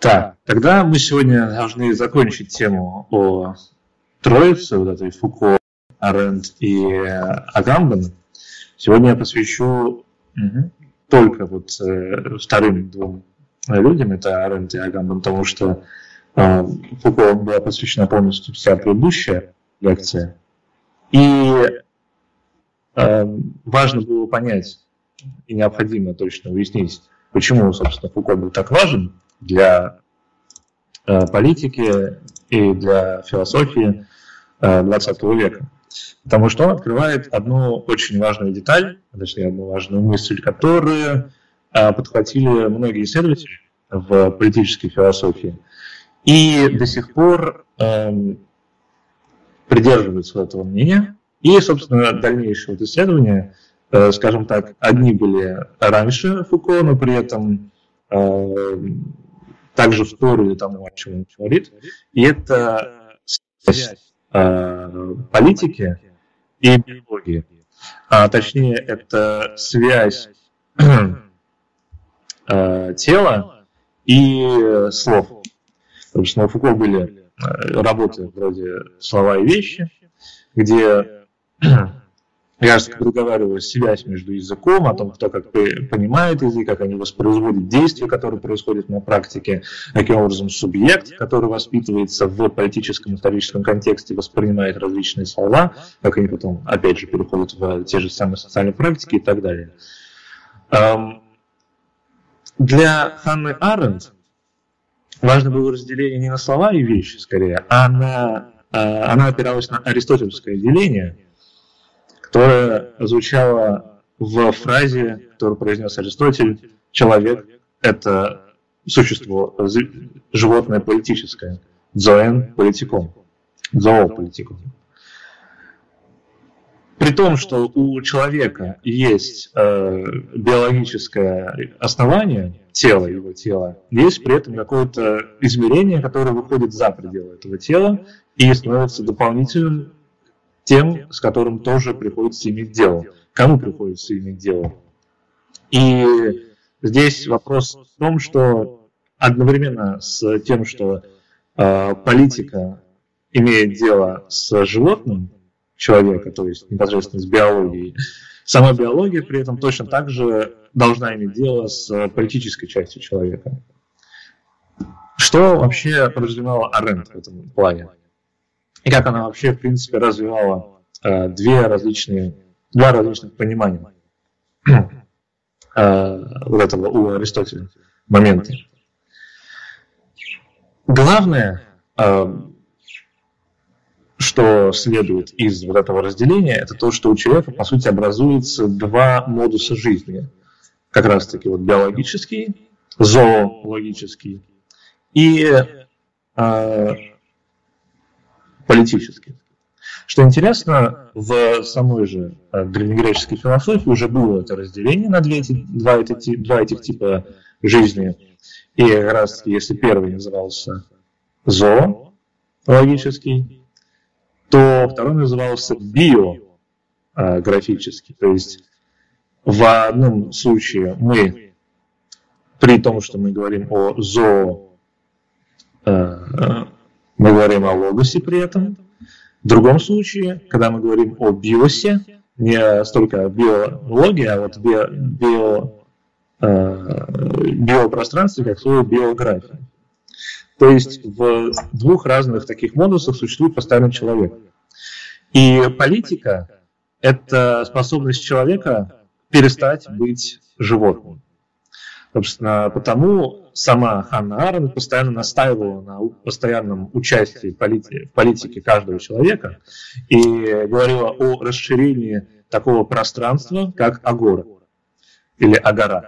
Так, тогда мы сегодня должны закончить тему о троице, вот этой Фуко, Аренд и Агамбен. Сегодня я посвящу только вот вторым двум людям, это Аренд и Агамбен, потому что Фуко была посвящена полностью вся предыдущая лекция. И важно было понять и необходимо точно уяснить, почему, собственно, Фуко был так важен для политики и для философии XX века. Потому что он открывает одну очень важную деталь, точнее, одну важную мысль, которую подхватили многие исследователи в политической философии и до сих пор придерживаются этого мнения. И, собственно, дальнейшие исследования, скажем так, одни были раньше Фуко, но при этом также вторили тому, о чем он говорит. И это связь политики и биологии. А точнее, это связь тела и слов. Собственно, у Фуко были работы вроде «Слова и вещи», где ясно проговаривалась связь между языком, о том, кто как понимает язык, как они воспроизводят действия, которые происходят на практике, каким образом субъект, который воспитывается в политическом историческом контексте, воспринимает различные слова, как они потом, опять же, переходят в те же самые социальные практики и так далее. Для Ханны Аренд важно было разделение не на слова и вещи, скорее, а она опиралась на аристотельское деление, которая звучала в фразе, которую произнес Аристотель: «Человек – это существо, животное политическое, зоэн политикум, зоополитикум». При том, что у человека есть биологическое основание, тело, его тело, есть при этом какое-то измерение, которое выходит за пределы этого тела и становится дополнительным тем, с которым тоже приходится иметь дело. Кому приходится иметь дело? И здесь вопрос в том, что одновременно с тем, что политика имеет дело с животным человека, то есть непосредственно с биологией, сама биология при этом точно так же должна иметь дело с политической частью человека. Что вообще подразумевала Аренд в этом плане? И как она вообще, в принципе, развивала два различных понимания вот этого у Аристотеля момента. Главное, что следует из вот этого разделения, это то, что у человека, по сути, образуется два модуса жизни. Как раз-таки вот биологический, зоологический и политический. Что интересно, в самой же древнегреческой философии уже было это разделение на два этих типа жизни. И как раз если первый назывался зоологический, то второй назывался биографический. То есть в одном случае мы, при том, что мы говорим о мы говорим о логосе при этом. В другом случае, когда мы говорим о биосе, не столько о биологии, а вот биопространстве, как слово биография. То есть в двух разных таких модусах существует постоянно человек. И политика – это способность человека перестать быть животным. Собственно, потому сама Ханна Аренд постоянно настаивала на постоянном участии в политике каждого человека и говорила о расширении такого пространства, как агора или агора.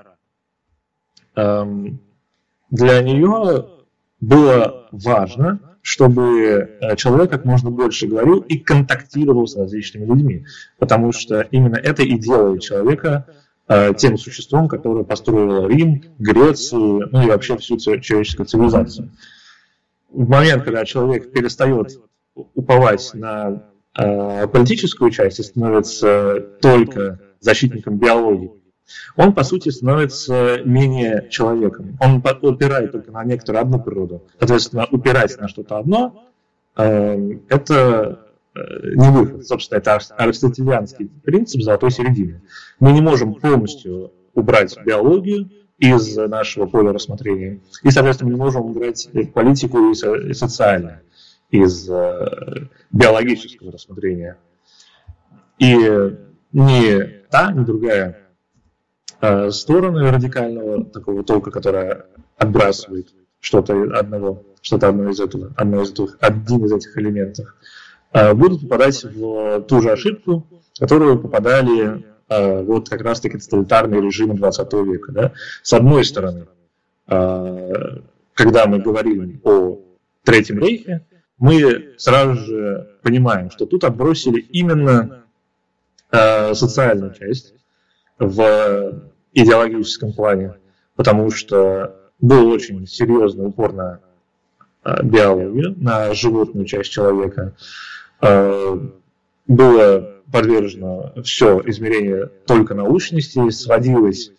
Для нее было важно, чтобы человек как можно больше говорил и контактировал с различными людьми, потому что именно это и делает человека тем существом, которое построило Рим, Грецию, ну и вообще всю человеческую цивилизацию. В момент, когда человек перестает уповать на политическую часть и становится только защитником биологии, он, по сути, становится менее человеком. Он упирает только на некоторую одну природу. Соответственно, упирать на что-то одно это не выход. Собственно, это аристотелианский принцип золотой середины. Мы не можем полностью убрать биологию из нашего поля рассмотрения. И, соответственно, мы не можем убрать политику и социальное из биологического рассмотрения. И ни та, ни другая сторона радикального такого толка, которая отбрасывает один из этих элементов, будут попадать в ту же ошибку, в которую попадали вот как раз-таки тоталитарные режимы 20 века. Да? С одной стороны, когда мы говорим о Третьем Рейхе, мы сразу же понимаем, что тут отбросили именно социальную часть в идеологическом плане, потому что был очень серьезный упор на биологию, на животную часть человека. Было подвержено все измерение только научности, сводилось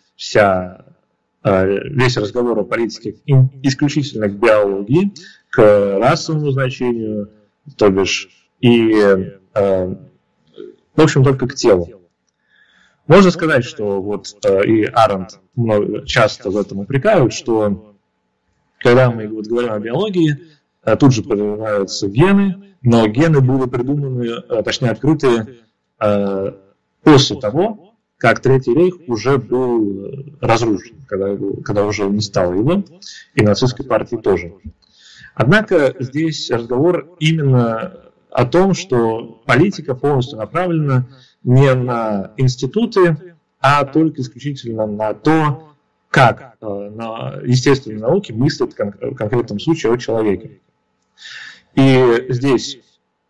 весь разговор о политике исключительно к биологии, к расовому значению, то бишь, и, в общем, только к телу. Можно сказать, что вот и Аренд часто в этом упрекают, что когда мы говорим о биологии, тут же появляются гены, но гены были придуманы, точнее открыты после того, как Третий Рейх уже был разрушен, когда уже не стало его, и нацистской партии тоже. Однако здесь разговор именно о том, что политика полностью направлена не на институты, а только исключительно на то, как на естественной науке мыслит в конкретном случае о человеке. И здесь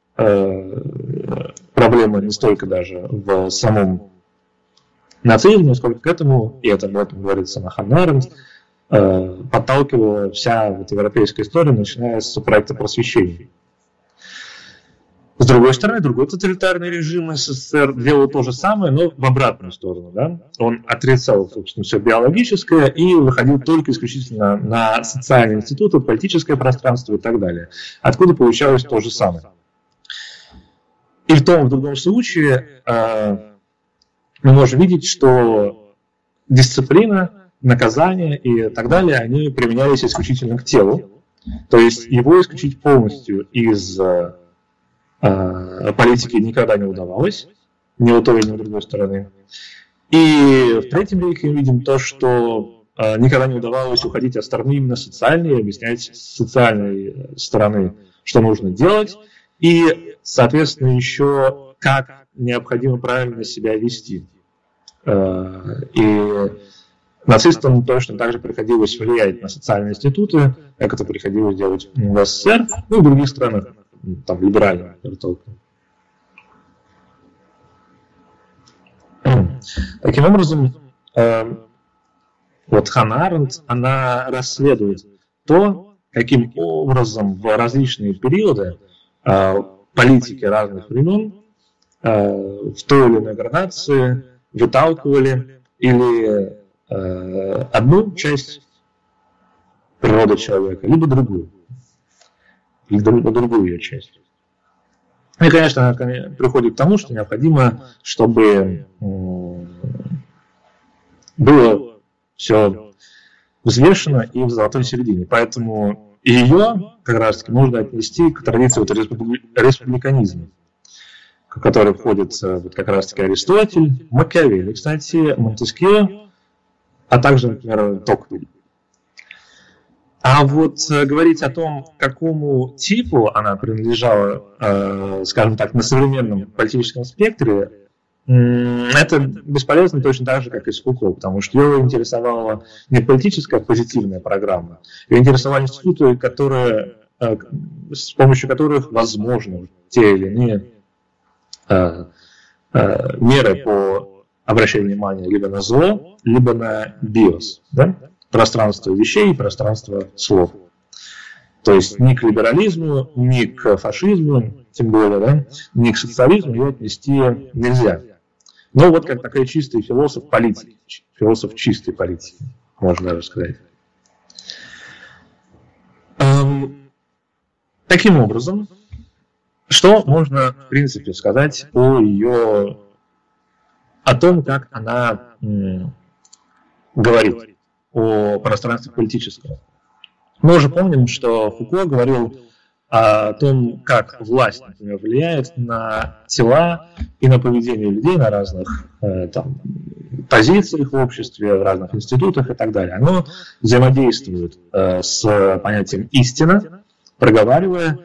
проблема не столько даже в самом нацизме, сколько к этому, и об этом говорит сама Ханна Аренд, подталкивала вся вот европейская история, начиная с проекта просвещения. С другой стороны, другой тоталитарный режим СССР делал то же самое, но в обратную сторону. Да? Он отрицал, собственно, все биологическое и выходил только исключительно на социальные институты, политическое пространство и так далее. Откуда получалось то же самое. И в том и в другом случае мы можем видеть, что дисциплина, наказание и так далее, они применялись исключительно к телу. То есть его исключить полностью из политики никогда не удавалось, ни у той, ни у другой стороны. И в Третьем Рейхе мы видим то, что никогда не удавалось уходить от стороны именно социальной и объяснять с социальной стороны, что нужно делать, и, соответственно, еще как необходимо правильно себя вести. И нацистам точно так же приходилось влиять на социальные институты, как это приходилось делать в СССР, ну и в других странах, там, либеральных. Таким образом, вот Ханна Аренд, она расследует то, каким образом в различные периоды политики разных времен в той или иной градации выталкивали или одну часть природы человека, либо другую. Или другую ее часть. И, конечно, она приходит к тому, что необходимо, чтобы было все взвешено и в золотой середине. Поэтому ее как раз-таки можно отнести к традиции республиканизма, в который входит вот как раз-таки Аристотель, Макиавелли, кстати, Монтескье, а также, например, Токвиль. А вот говорить о том, к какому типу она принадлежала, скажем так, на современном политическом спектре, это бесполезно точно так же, как и с Фуко, потому что ее интересовала не политическая позитивная программа, ее интересовали институты, с помощью которых возможны те или иные меры по обращению внимания либо на зло, либо на биос, да? Пространство вещей и пространство слов. То есть ни к либерализму, ни к фашизму, тем более, да, ни к социализму ее отнести нельзя. Ну, вот как такой чистый философ политики, философ чистой политики, можно даже сказать. Таким образом, что можно, в принципе, сказать о том, как она говорит о пространстве политическом? Мы уже помним, что Фуко говорил о том, как власть, например, влияет на тела и на поведение людей на разных позициях в обществе, в разных институтах и так далее. Оно взаимодействует с понятием «истина», проговаривая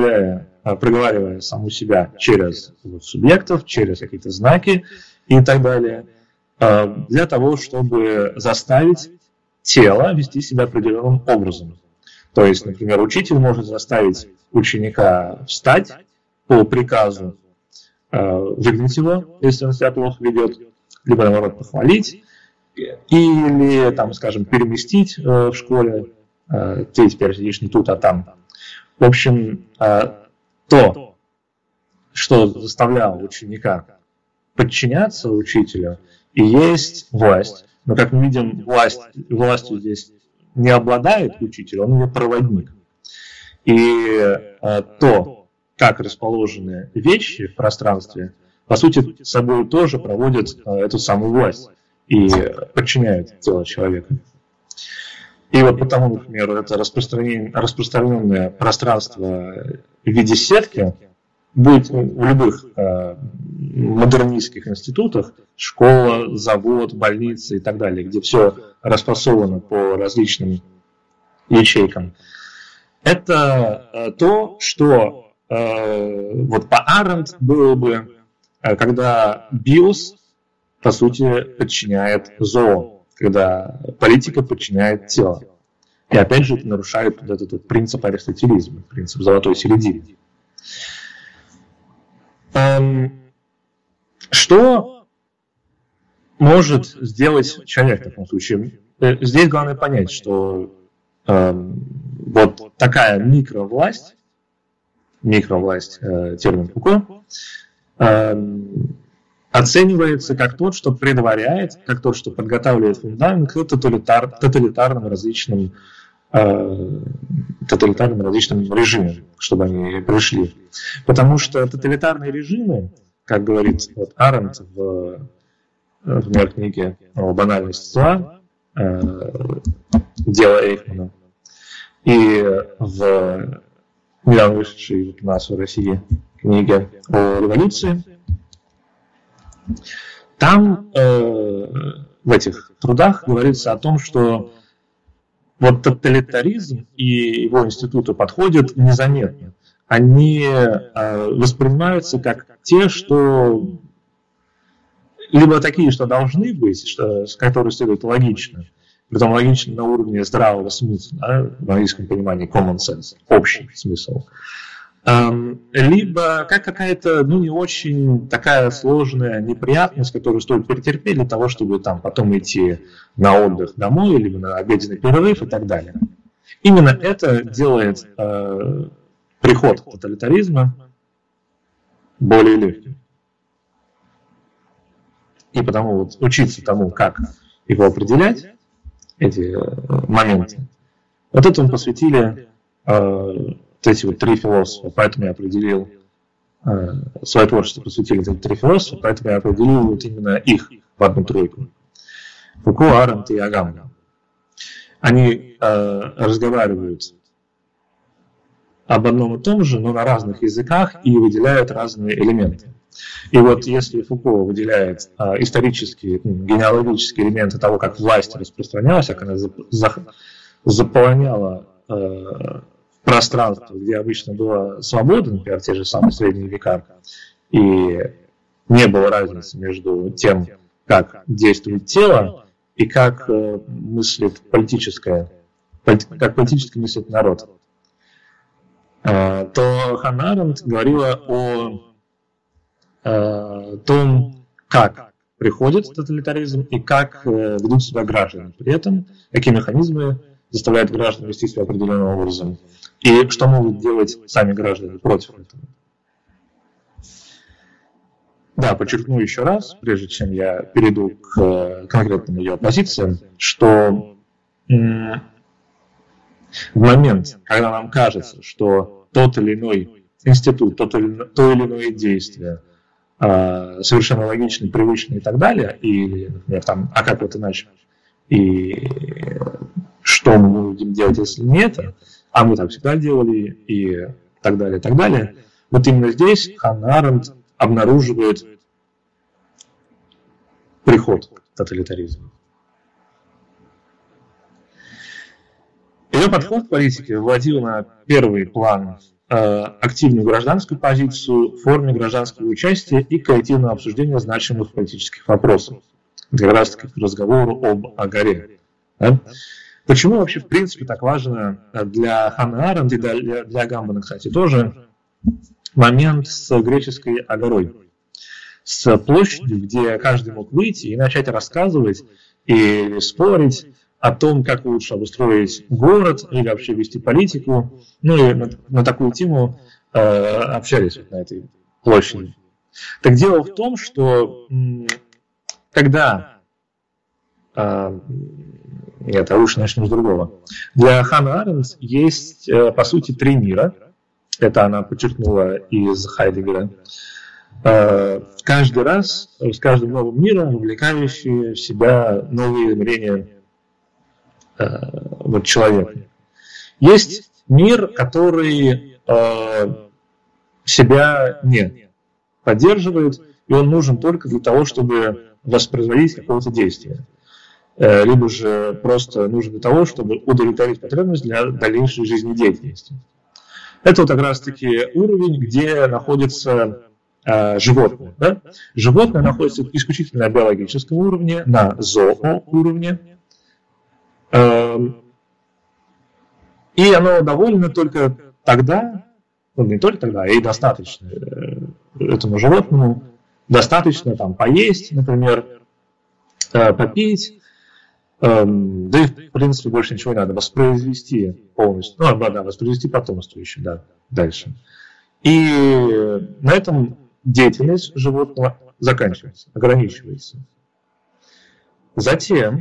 саму себя через субъектов, через какие-то знаки и так далее, для того, чтобы заставить тело вести себя определенным образом. То есть, например, учитель может заставить ученика встать по приказу, выгнать его, если он себя плохо ведет, либо, наоборот, похвалить, или, скажем, переместить в школе. Ты теперь сидишь не тут, а там. В общем, то, что заставляло ученика подчиняться учителю, и есть власть. Но, как мы видим, властью здесь не обладает учитель, он его проводник. И то, как расположены вещи в пространстве, по сути, собой тоже проводят эту самую власть и подчиняют тело человека. И вот потому, например, это распространенное пространство в виде сетки будет в любых модернистских институтах, школа, завод, больница и так далее, где все расфасовано по различным ячейкам. Это то, что вот по Аренд было бы, когда биос, по сути, подчиняет зоо, когда политика подчиняет тело. И опять же это нарушает вот этот принцип аристотелизма, принцип золотой середины. Что может сделать человек в таком случае? Здесь главное понять, что вот такая микровласть, термин Фуко, оценивается как тот, что предваряет, как тот, что подготавливает фундамент к тоталитарным различным режимам, чтобы они пришли. Потому что тоталитарные режимы, как говорит Аренд в книге «Банальность зла», «Дело Эйхмана», и в недавно вышедшей у нас в России книге о революции, там в этих трудах говорится о том, что вот тоталитаризм и его институты подходят незаметно. Они воспринимаются как те, что либо такие, что должны быть, с которыми следует логично, притом логично на уровне здравого смысла, да, в английском понимании common sense, общий смысл, либо как какая-то, не очень такая сложная неприятность, которую стоит перетерпеть для того, чтобы потом идти на отдых домой, либо на обеденный перерыв и так далее. Именно это делает приход тоталитаризма более легким. И потому вот учиться тому, как его определять, эти моменты, вот этому посвятили эти вот три философа, поэтому я определил свое творчество, посвятили эти три философа, поэтому я определил вот именно их в одну тройку. Фуко, Аренд и Агамбен. Они разговаривают об одном и том же, но на разных языках и выделяют разные элементы. И вот если Фуко выделяет исторические, генеалогические элементы того, как власть распространялась, как она заполоняла пространство, где обычно была свобода, например, те же самые средние века, и не было разницы между тем, как действует тело и как мыслит как политически мыслит народ, то Ханна Аренд говорила о том, как приходит тоталитаризм и как ведут себя граждане. При этом какие механизмы заставляют граждан вести себя определенным образом и что могут делать сами граждане против этого. Да, подчеркну еще раз, прежде чем я перейду к конкретным ее позициям, что в момент, когда нам кажется, что тот или иной институт, то или иное действие совершенно логичный, привычный и так далее, или, например, там, а как вот иначе, и что мы будем делать, если не это, а мы так всегда делали, и так далее, и так далее. Вот именно здесь Ханна Аренд обнаруживает приход к тоталитаризму. Ее подход к политике выводил на первый план активную гражданскую позицию в форме гражданского участия и коллективного обсуждения значимых политических вопросов. Это как раз таки к разговору об Агаре. Да? Почему вообще в принципе так важно для Ханны Аренд и для Агамбена, кстати, тоже момент с греческой Агарой, с площадью, где каждый мог выйти и начать рассказывать и спорить о том, как лучше обустроить город или вообще вести политику. Ну и на такую тему общались на этой площади. Так дело в том, что когда... Нет, а лучше начнем с другого. Для Ханны Аренд есть, по сути, три мира. Это она подчеркнула из Хайдеггера. Каждый раз, с каждым новым миром, вовлекающие в себя новые измерения человека. Есть мир, который себя не поддерживает, и он нужен только для того, чтобы воспроизводить какое-то действие. Либо же просто нужен для того, чтобы удовлетворить потребность для дальнейшей жизнедеятельности. Это вот как раз-таки уровень, где находится животное. Да? Животное находится исключительно на биологическом уровне, на зооуровне. И оно довольно только тогда, ну не только тогда, и достаточно этому животному, достаточно там поесть, например, попить, да и в принципе больше ничего не надо, воспроизвести полностью, ну да, воспроизвести потомство еще, да, дальше. И на этом деятельность животного заканчивается, ограничивается. Затем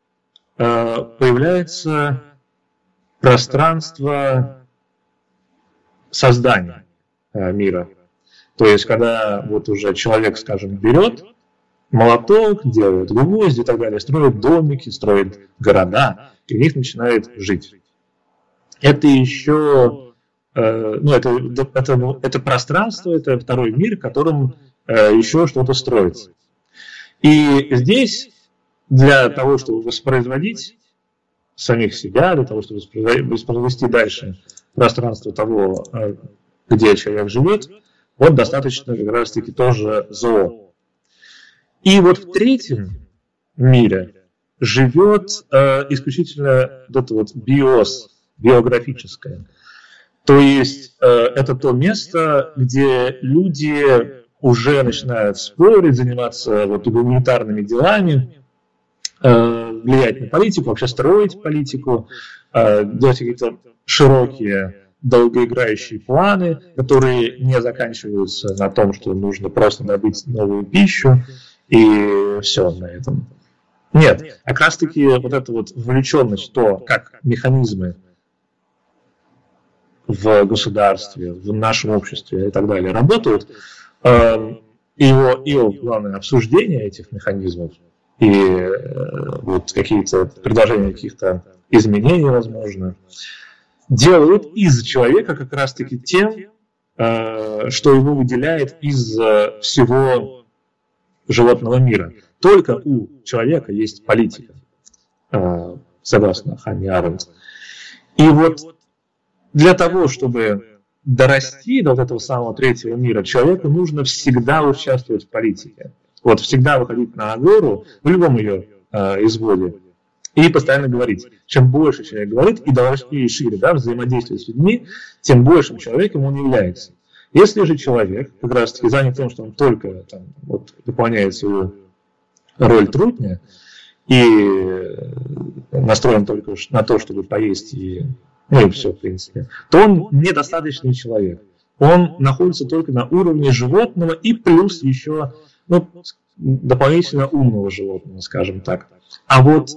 появляется пространство создания мира. То есть, когда вот уже человек, скажем, берет молоток, делает гвозди и так далее, строит домики, строит города, и в них начинает жить. Это еще, это пространство, это второй мир, в котором еще что-то строится. И здесь для того, чтобы воспроизводить самих себя, для того, чтобы воспроизвести дальше пространство того, где человек живет, вот достаточно как раз-таки тоже зоо. И вот в третьем мире живет исключительно вот это вот биос, биографическое. То есть это то место, где люди уже начинают спорить, заниматься вот гуманитарными делами, влиять на политику, вообще строить политику, делать какие-то широкие, долгоиграющие планы, которые не заканчиваются на том, что нужно просто добыть новую пищу, и все на этом. Нет, как раз таки вот эта вот вовлеченность, то, как механизмы в государстве, в нашем обществе и так далее работают, его главное обсуждение этих механизмов и вот какие-то предложения каких-то изменений, возможно, делают из человека как раз-таки тем, что его выделяет из всего животного мира. Только у человека есть политика, согласно Ханне Аренд. И вот для того, чтобы дорасти до вот этого самого третьего мира, человеку нужно всегда участвовать в политике. Вот всегда выходить на агору, в любом ее изводе, и постоянно говорить. Чем больше человек говорит и шире, да, взаимодействует с людьми, тем большим человеком он является. Если же человек как раз таки занят тем, что он только там, вот, выполняет свою роль трутня и настроен только на то, чтобы поесть и, ну и все, в принципе, то он недостаточный человек. он находится только на уровне животного и плюс еще дополнительно умного животного, скажем так. А вот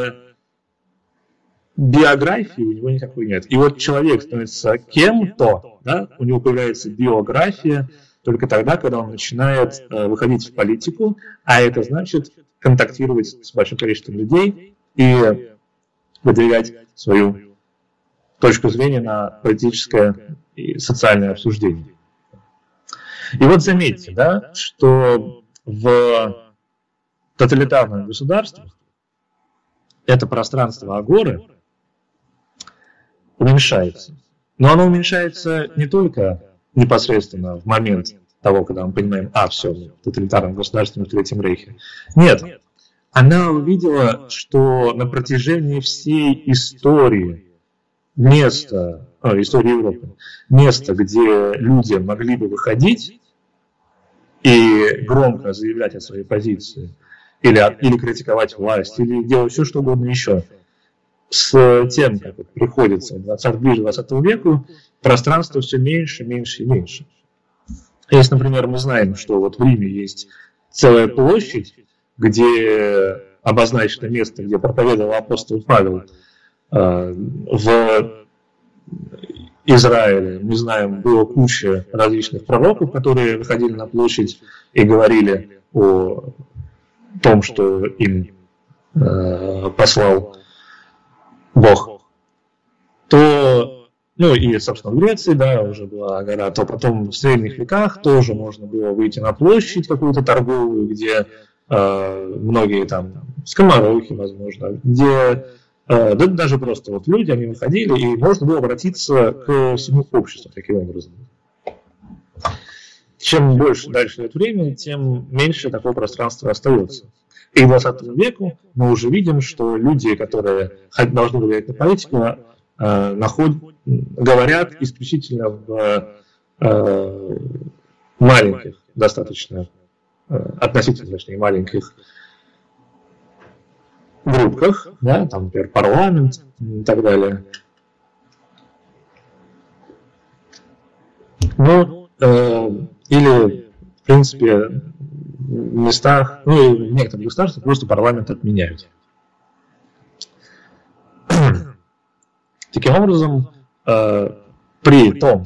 биографии у него никакой нет. И вот человек становится кем-то, да, у него появляется биография только тогда, когда он начинает выходить в политику, а это значит контактировать с большим количеством людей и выдвигать свою точку зрения на политическое и социальное обсуждение. И вот заметьте, да, что в тоталитарном государстве это пространство агоры уменьшается. Но оно уменьшается не только непосредственно в момент того, когда мы понимаем, все, в тоталитарном государстве, в Третьем Рейхе. Нет, она увидела, что на протяжении всей истории истории Европы, место, где люди могли бы выходить и громко заявлять о своей позиции, или критиковать власть, или делать все, что угодно еще, с тем, как это приходится ближе к 20 веку, пространство все меньше, меньше и меньше. Если, например, мы знаем, что вот в Риме есть целая площадь, где обозначено место, где проповедовал апостол Павел, в Израиле, мы знаем, было куча различных пророков, которые выходили на площадь и говорили о том, что им послал Бог, то, и, собственно, в Греции, да, уже была гора, то потом в средних веках тоже можно было выйти на площадь какую-то торговую, где многие там скоморохи, возможно, где даже просто вот люди, они выходили, и можно было обратиться к всему обществу таким образом. Чем больше дальше идет время, тем меньше такого пространства остается. И к 20 веку мы уже видим, что люди, которые должны влиять на политику, говорят исключительно в маленьких, достаточно, относительно, точнее, маленьких группках, да, там, например, парламент и так далее. Или, в принципе, в местах, и в некоторых государствах просто парламент отменяют. Таким образом, при том,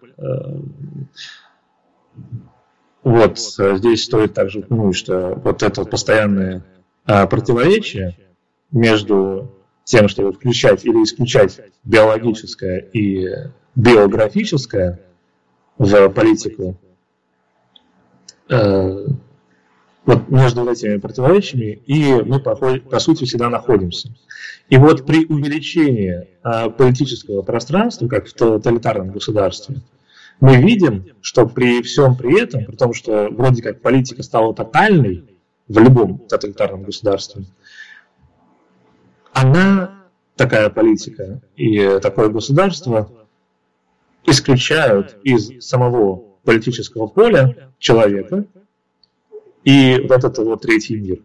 вот здесь стоит также упомянуть, что вот это постоянное противоречие между тем, чтобы включать или исключать биологическое и биографическое в политику, вот между этими противоречиями и мы, по сути, всегда находимся. И вот при увеличении политического пространства, как в тоталитарном государстве, мы видим, что при всем при этом, при том, что вроде как политика стала тотальной в любом тоталитарном государстве, такая политика и такое государство исключают из самого политического поля человека и вот этот его третий мир.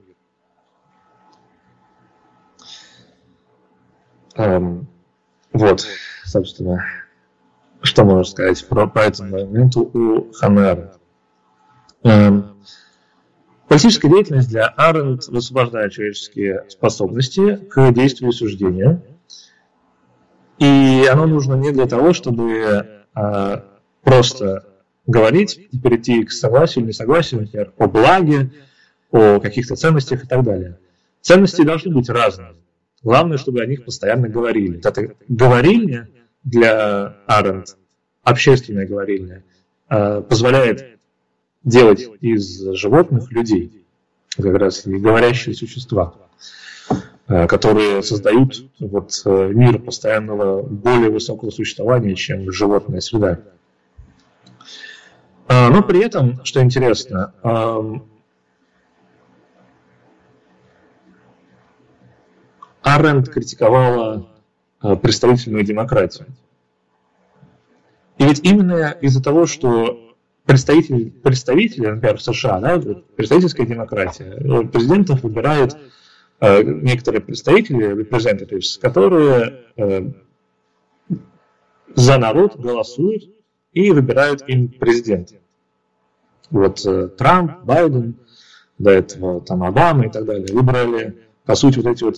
Вот, собственно, что можно сказать по этому моменту у Ханны Аренд. Политическая деятельность для Аренд высвобождает человеческие способности к действию и суждению. И оно нужно не для того, чтобы просто говорить и перейти к согласию или несогласию, например, о благе, о каких-то ценностях и так далее. Ценности должны быть разными. Главное, чтобы о них постоянно говорили. Это говорильня для Аренд, общественная говорильня, позволяет делать из животных людей, как раз и говорящие существа, которые создают мир постоянного более высокого существования, чем животная среда. Но при этом, что интересно, Аренд критиковала представительную демократию. И ведь именно из-за того, что представители, например, в США, да, представительская демократия, президентов выбирают некоторые представители, representatives, которые за народ голосуют и выбирают им президента. Вот Трамп, Байден, до этого там Обама и так далее, выбрали, по сути, вот эти вот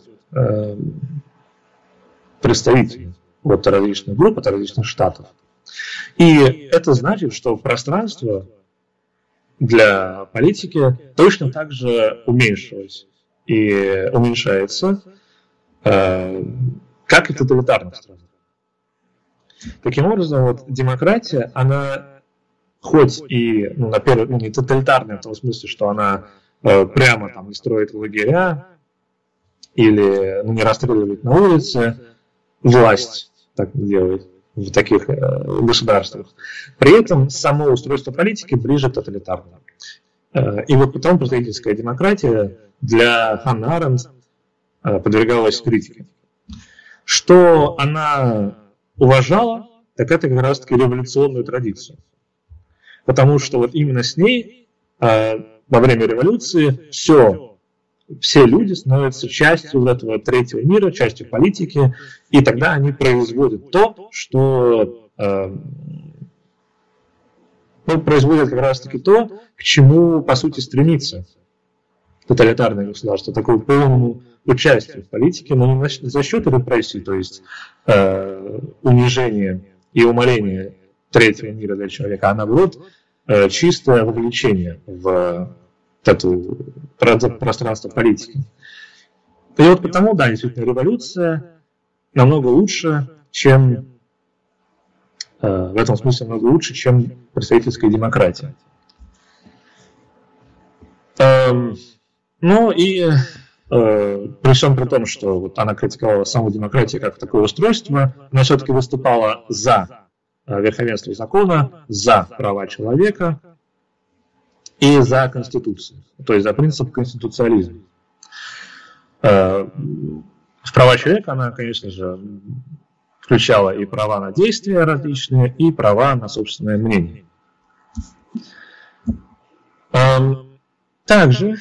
представителей от различных групп, от различных штатов. И это значит, что пространство для политики точно так же уменьшилось и уменьшается, как и в тоталитарных странах. Таким образом, вот демократия, она хоть и, не тоталитарная в том смысле, что она прямо там не строит лагеря или не расстреливает на улице, власть так не делает в таких государствах. При этом само устройство политики ближе к тоталитарному. И вот потом представительская демократия для Ханны Аренд подвергалась критике. Что она уважала, так это как раз-таки революционную традицию. Потому что вот именно с ней во время революции все люди становятся частью вот этого третьего мира, частью политики, и тогда они производят то, что производят как раз-таки то, к чему, по сути, стремится тоталитарное государство, такое полному участию в политике, но не за счет репрессий, то есть унижения и умаления третьего мира для человека, а наоборот, чистое вовлечение в это пространство политики. И вот потому, да, действительно, революция намного лучше, чем в этом смысле намного лучше, чем представительская демократия. Ну и при всем при том, что вот она критиковала саму демократию как такое устройство, она все-таки выступала за верховенство закона, за права человека и за Конституцию, то есть за принцип конституциализма. В права человека она, конечно же, включала и права на действия различные, и права на собственное мнение. Также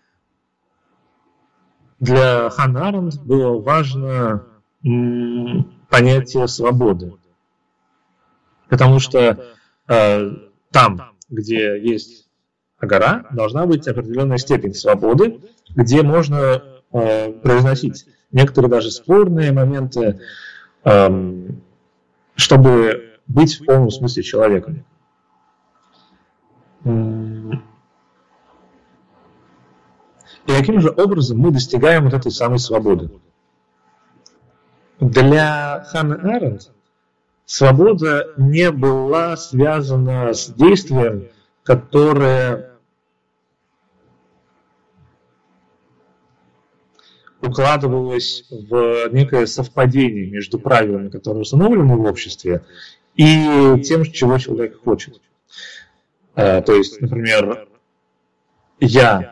для Ханны Аренд было важно понятие свободы. Потому что там, где есть гора, должна быть определенная степень свободы, где можно произносить некоторые даже спорные моменты, чтобы быть в полном смысле человеком. И каким же образом мы достигаем вот этой самой свободы? Для Ханны Аренд свобода не была связана с действием, которое укладывалось в некое совпадение между правилами, которые установлены в обществе, и тем, чего человек хочет. То есть, например, я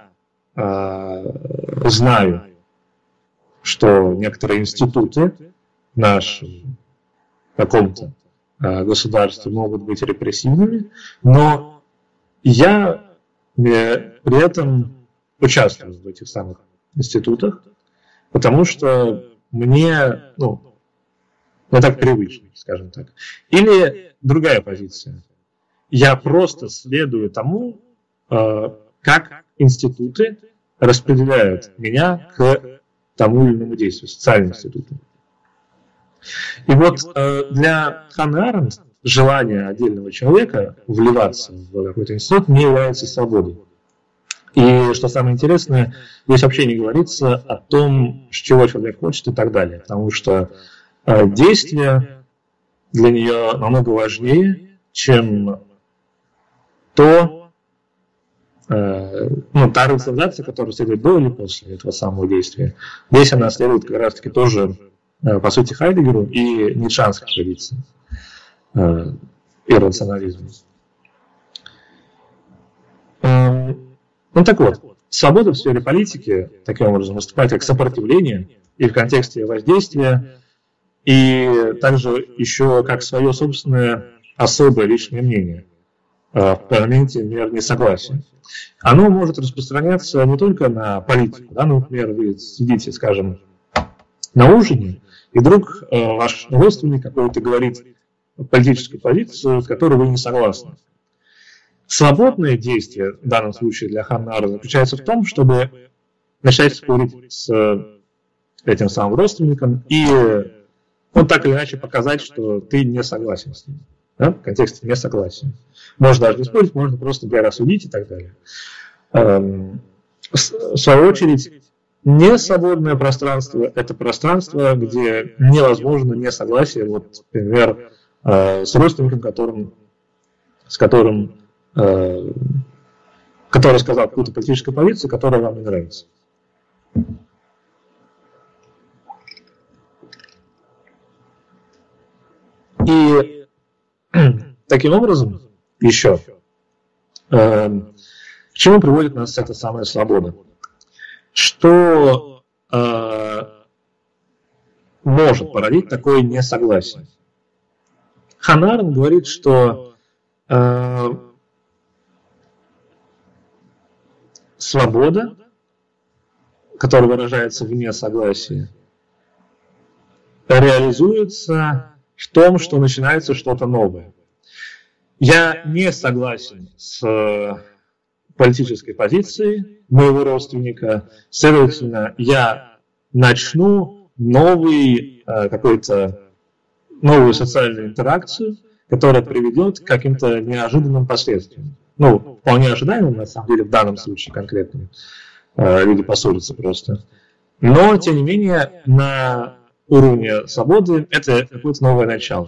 знаю, что некоторые институты в нашем каком-то государстве могут быть репрессивными, но я при этом участвую в этих самых институтах, потому что мне так привычно, скажем так. Или другая позиция. Я просто следую тому, как институты распределяют меня к тому или иному действию, социальным институтам. И вот для Ханны Аренд желание отдельного человека вливаться в какой-то институт не является свободой. И что самое интересное, здесь вообще не говорится о том, с чего человек хочет и так далее, потому что действие для нее намного важнее, чем та рационализация, которая следует до или после этого самого действия. Здесь она следует как раз-таки тоже, по сути, Хайдеггеру и ницшеанской традиции иррационализму. Так вот, свобода в сфере политики таким образом выступает как сопротивление и в контексте воздействия, и также еще как свое собственное особое личное мнение в моменте, например, несогласия. Оно может распространяться не только на политику. Да? Например, вы сидите, скажем, на ужине, и вдруг ваш родственник какой-то говорит: политическую позицию, с которой вы не согласны. Свободное действие в данном случае для Ханны Аренд заключается в том, чтобы начать спорить с этим самым родственником и так или иначе показать, что ты не согласен с ним. Да? В контексте несогласия. Можно даже не спорить, можно просто рассудить и так далее. В свою очередь, несвободное пространство – это пространство, где невозможно несогласие, вот, например, с родственником, который сказал какую-то политическую позицию, которая вам не нравится. И таким образом еще к чему приводит нас эта самая свобода? Что может породить такое несогласие? Ханна Аренд говорит, что свобода, которая выражается в несогласии, реализуется в том, что начинается что-то новое. Я не согласен с политической позицией моего родственника, следовательно, я начну новую социальную интеракцию, которая приведет к каким-то неожиданным последствиям. Вполне ожидаемым, на самом деле, в данном случае конкретно. Люди поссорятся просто. Но, тем не менее, на уровне свободы это какое-то новое начало.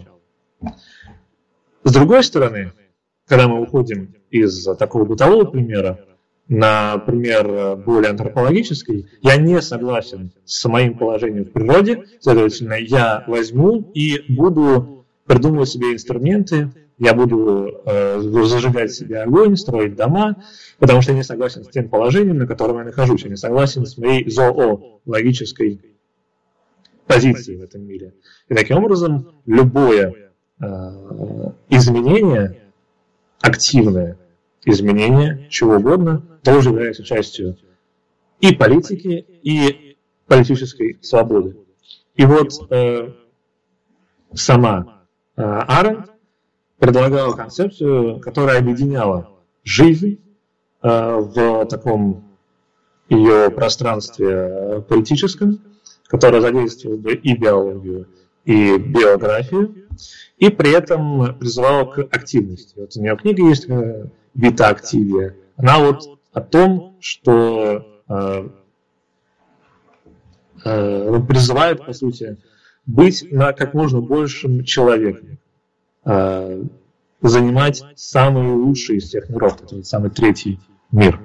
С другой стороны, когда мы уходим из такого бытового примера на пример более антропологический, я не согласен с моим положением в природе, следовательно, я возьму и буду придумывать себе инструменты, я буду зажигать себе огонь, строить дома, потому что я не согласен с тем положением, на котором я нахожусь, я не согласен с моей зоологической позицией в этом мире. И таким образом, любое изменение, активное изменение, чего угодно, тоже является частью и политики, и политической свободы. И вот сама Аренд предлагала концепцию, которая объединяла жизнь в таком ее пространстве политическом, которое задействовало бы и биологию, и биографию, и при этом призывала к активности. Вот у нее книга есть «Vita Activia». Она вот о том, что призывает, по сути, быть на как можно большим человеком, занимать самый лучший из всех миров, это вот самый третий мир.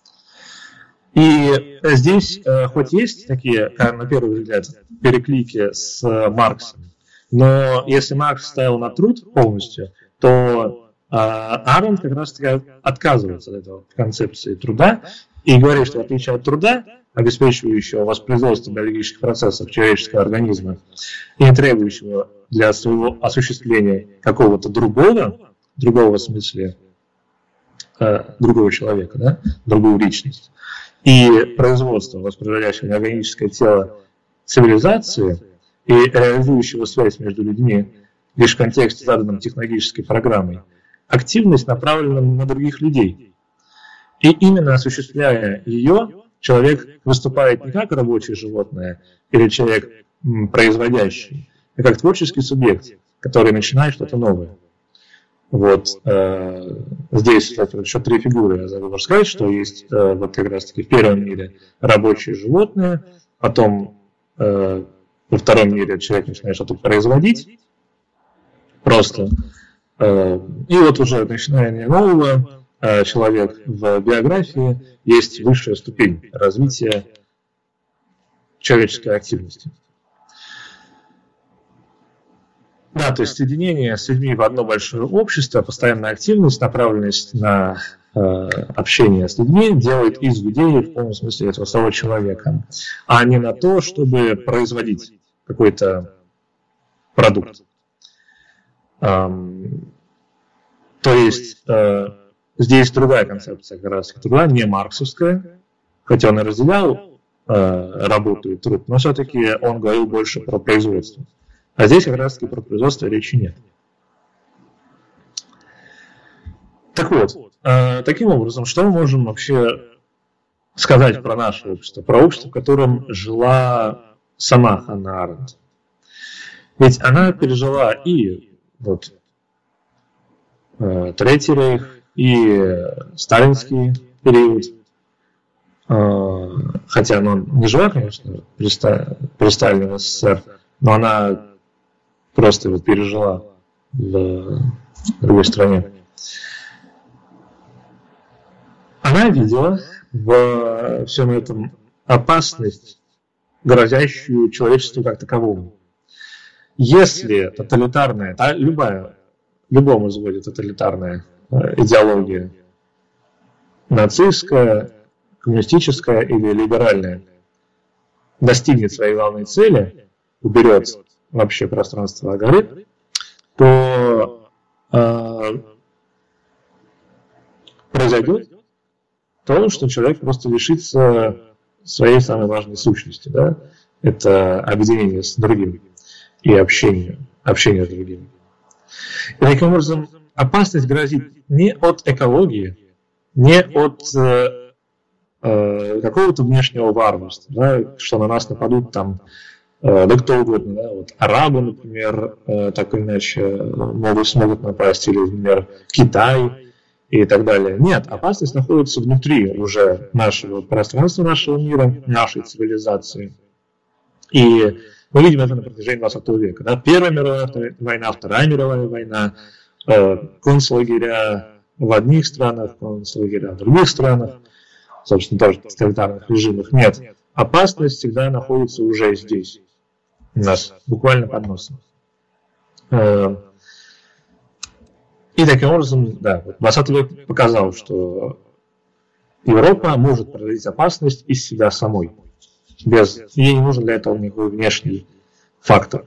И здесь хоть есть такие, на первый взгляд, переклики с Марксом, но если Маркс ставил на труд полностью, то Аренд как раз-таки отказывается от этого концепции труда и говорит, что в отличие от труда, обеспечивающего воспроизводство биологических процессов человеческого организма и не требующего для своего осуществления какого-то другого в смысле другого человека, да, другую личность, и производство, воспроизводящего неорганическое тело цивилизации и реализующего связь между людьми лишь в контексте, заданном технологической программой, активность направлена на других людей. И именно осуществляя ее, человек выступает не как рабочее животное или человек производящий, а как творческий субъект, который начинает что-то новое. Вот здесь, кстати, еще три фигуры я забыл рассказать, что есть вот как раз-таки в первом мире рабочее животное, потом во втором мире человек начинает что-то производить просто, и вот уже начиная нового, человек в биографии есть высшая ступень развития человеческой активности. Да, то есть соединение с людьми в одно большое общество, постоянная активность, направленность на общение с людьми делает из людей в полном смысле этого слова человека, а не на то, чтобы производить какой-то продукт. То есть здесь другая концепция как раз труда, не марксовская, хотя он и разделял работу и труд, но все-таки он говорил больше про производство. А здесь как раз-таки про производство речи нет. Так вот, таким образом, что мы можем вообще сказать про наше общество, про общество, в котором жила сама Ханна Аренд? Ведь она пережила и вот Третий рейх, и сталинский период, хотя она не жила, конечно, при Сталине в СССР, но она просто его пережила в другой стране. Она видела в всем этом опасность, грозящую человечеству как таковому. Если тоталитарная, любому изводит тоталитарная идеология, нацистская, коммунистическая или либеральная, достигнет своей главной цели, уберет вообще пространство алгоритм, то произойдет то, что человек просто лишится своей самой важной сущности. Да? Это объединение с другим и общение с другими. И таким образом опасность грозит не от экологии, не от какого-то внешнего варварства, да, что на нас нападут там, да кто угодно, да, вот арабы, например, так или иначе смогут напасть, или, например, Китай и так далее. Нет, опасность находится внутри уже нашего пространства, нашего мира, нашей цивилизации. И мы видим это на протяжении 20 века. Да? Первая мировая война, Вторая мировая война, концлагеря в одних странах, концлагеря в других странах, собственно, тоже в тоталитарных режимах. Нет, опасность всегда находится уже здесь, у нас, буквально под носом. И таким образом, да, 20 век показал, что Европа может породить опасность из себя самой. Ей не нужен для этого никакой внешний фактор.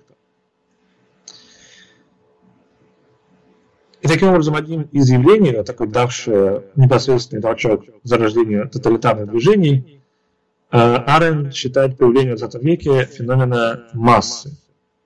И таким образом, одним из явлений, такой давшее непосредственный толчок зарождению тоталитарных движений, Аренд считает появление в 20 веке феномена массы.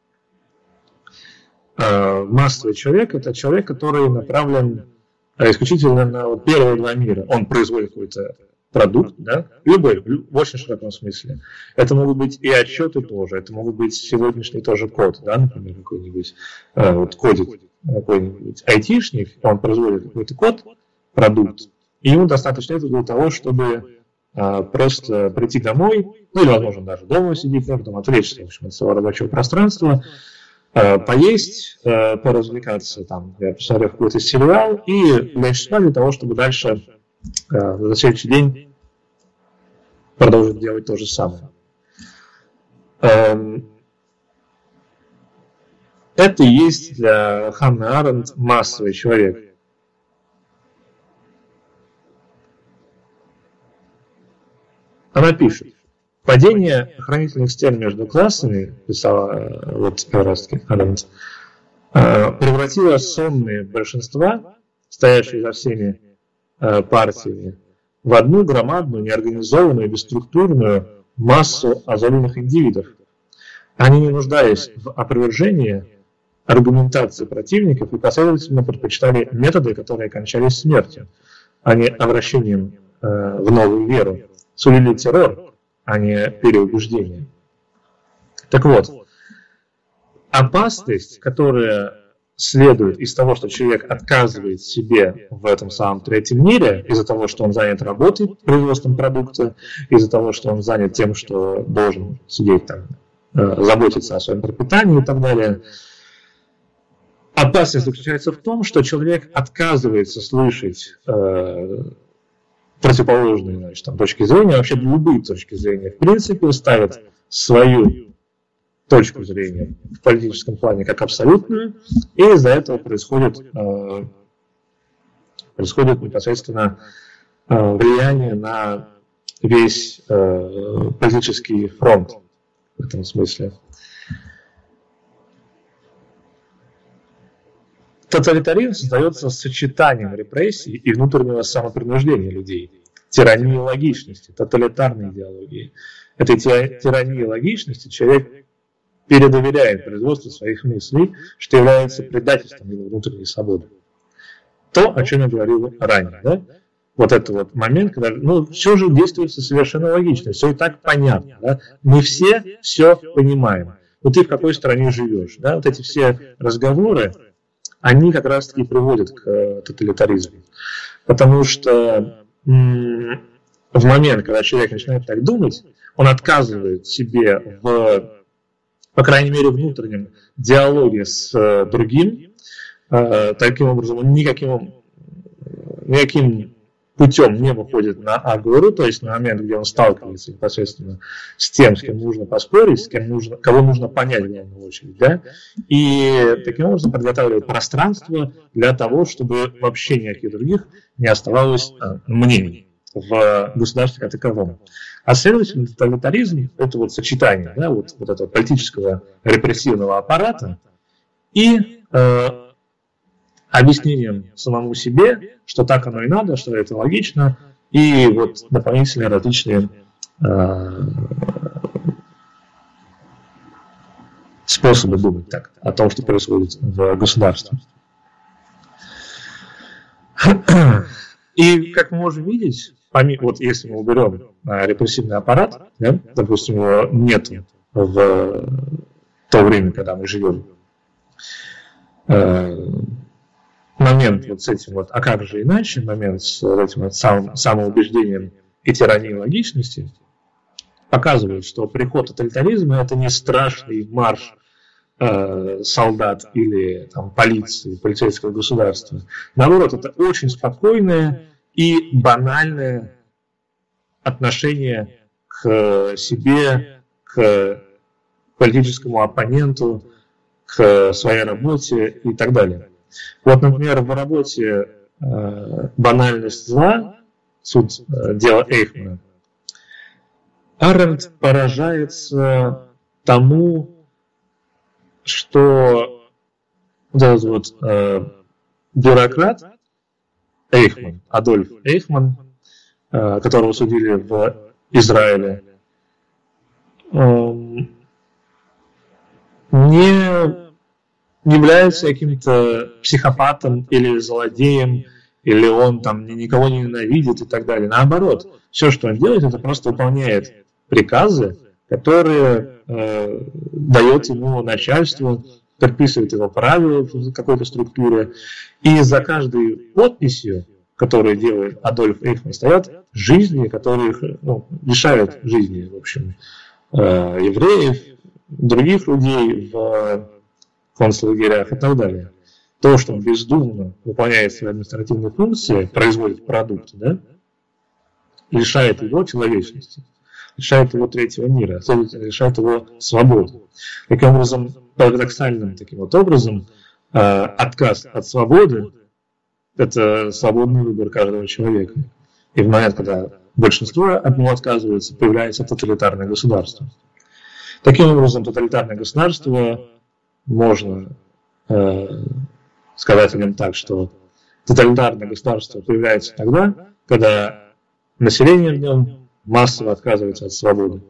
Массовый человек – это человек, который направлен исключительно на первые два мира. Он производит какой-то продукт, да, любой, в очень широком смысле. Это могут быть и отчеты тоже, это могут быть сегодняшний тоже код, да, например, какой-нибудь кодик, какой-нибудь айтишник, он производит какой-то код, продукт, и ему достаточно этого для того, чтобы просто прийти домой, ну или, возможно, даже дома сидеть, потом отвлечься, в общем, от своего рабочего пространства, поесть, поразвлекаться, там, посмотрев какой-то сериал и лечь спать для того, чтобы дальше на следующий день продолжить делать то же самое. Это и есть для Ханны Аренд массовый человек. Она пишет: падение охранительных стен между классами, писала вот как раз таки Аренд, превратило сонные большинства, стоящие за всеми партиями, в одну громадную, неорганизованную, бесструктурную массу озлобленных индивидов. Они не нуждались в опровержении аргументации противников и последовательно предпочитали методы, которые кончались смертью, а не обращением в новую веру, сулили террор, а не переубеждение. Так вот, опасность, которая следует из того, что человек отказывает себе в этом самом третьем мире, из-за того, что он занят работой, производством продукта, из-за того, что он занят тем, что должен сидеть там, заботиться о своем пропитании и так далее. Опасность заключается в том, что человек отказывается слышать противоположные, значит, там, точки зрения, вообще любые точки зрения, в принципе, ставит свою точку зрения в политическом плане как абсолютную, и из-за этого происходит непосредственно влияние на весь политический фронт в этом смысле. Тоталитаризм создается сочетанием репрессий и внутреннего самопринуждения людей, тирании логичности, тоталитарной идеологии. Этой тирании логичности человек передоверяет производству своих мыслей, что является предательством его внутренней свободы. то, о чем я говорил ранее, да? Вот этот вот момент, когда, все же действует совершенно логично, все и так понятно, да? Мы все понимаем. Вот ты в какой стране живешь, да? Вот эти все разговоры, они как раз-таки приводят к тоталитаризму. Потому что в момент, когда человек начинает так думать, он отказывает себе по крайней мере, внутреннем диалоге с другим. Таким образом, он никаким путем не выходит на агору, то есть на момент, где он сталкивается непосредственно с тем, с кем нужно поспорить, кого нужно понять в главную очередь, да, и таким образом подготавливает пространство для того, чтобы вообще никаких других не оставалось мнений в государстве как таковом. А следовательно, тоталитаризм – это вот сочетание, да, вот этого политического репрессивного аппарата и объяснением самому себе, что так оно и надо, что это логично, и вот дополнительные различные способы думать так, о том, что происходит в государстве. И, как мы можем видеть, вот если мы уберем репрессивный аппарат, да, допустим, его нет в то время, когда мы живем, момент вот с этим вот, а как же иначе, момент с этим вот самоубеждением и тиранией логичности показывает, что приход тоталитаризма – это не страшный марш солдат или там, полиции, полицейского государства. Наоборот, это очень спокойное и банальное отношение к себе, к политическому оппоненту, к своей работе и так далее. Вот, например, в работе «Банальность зла», суть дела Эйхмана, Аренд поражается тому, что вот этот вот бюрократ Эйхман, Адольф Эйхман, которого судили в Израиле, не является каким-то психопатом или злодеем, или он там никого не ненавидит и так далее. Наоборот, все, что он делает, это просто выполняет приказы, которые дает ему начальство, предписывает его правила в какой-то структуре. И за каждой подписью, которую делает Адольф Эйхман, стоят жизни, которые лишают жизни, в общем, евреев, других людей в концлагерях и так далее. То, что он бездумно выполняет свои административные функции, производит продукт, да, лишает его человечности, лишает его третьего мира, лишает его свободы. Таким образом, парадоксальным таким вот образом, отказ от свободы – это свободный выбор каждого человека. И в момент, когда большинство от него отказывается, появляется тоталитарное государство. Таким образом, тоталитарное государство можно сказать о нем так, что тоталитарное государство появляется тогда, когда население в нем массово отказывается от свободы.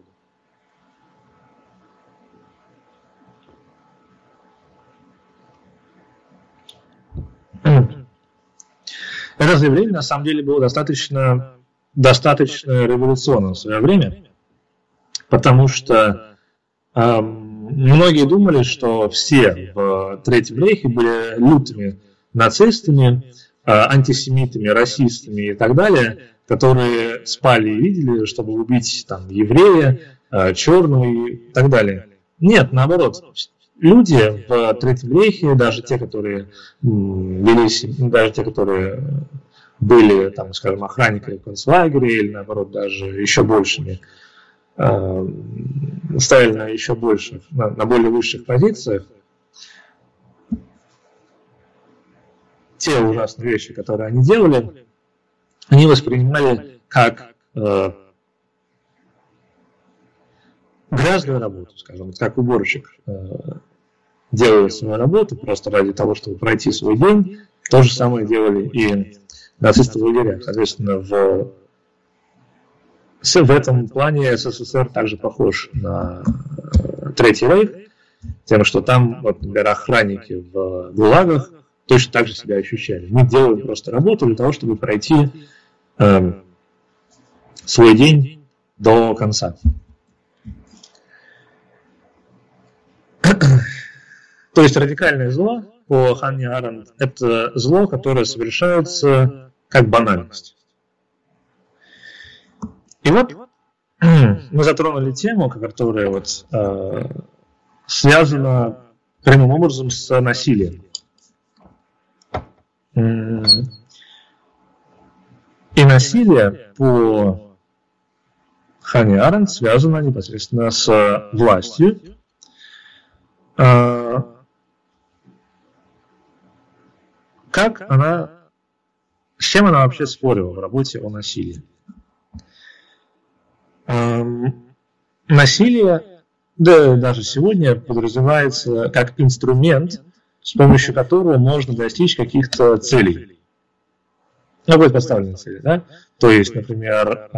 Это заявление на самом деле было достаточно революционным в свое время, потому что многие думали, что все в Третьем Рейхе были лютыми нацистами, антисемитами, расистами и так далее, которые спали и видели, чтобы убить там, еврея, черного и так далее. Нет, наоборот. Люди в Третьем Рейхе, даже те, которые были, там, скажем, охранниками концлагеря или, наоборот, даже еще большими, ставили на еще больших, на более высших позициях, те ужасные вещи, которые они делали, они воспринимали как грязную работу, скажем, как уборщик делает свою работу просто ради того, чтобы пройти свой день. То же самое делали и нацисты в лагерях. Соответственно, в этом плане СССР также похож на Третий Рейх, тем, что там, вот, например, охранники в ГУЛАГах точно так же себя ощущали. Мы делаем просто работу для того, чтобы пройти свой день до конца. То есть радикальное зло по Ханне Аренд – это зло, которое совершается как банальность. И вот мы затронули тему, которая связана прямым образом с насилием. И насилие по Ханне Аренд связано непосредственно с властью. С чем она вообще спорила в работе о насилии? Насилие, да, даже сегодня подразумевается как инструмент, с помощью которого можно достичь каких-то целей. Будет поставлены цели, да? То есть, например,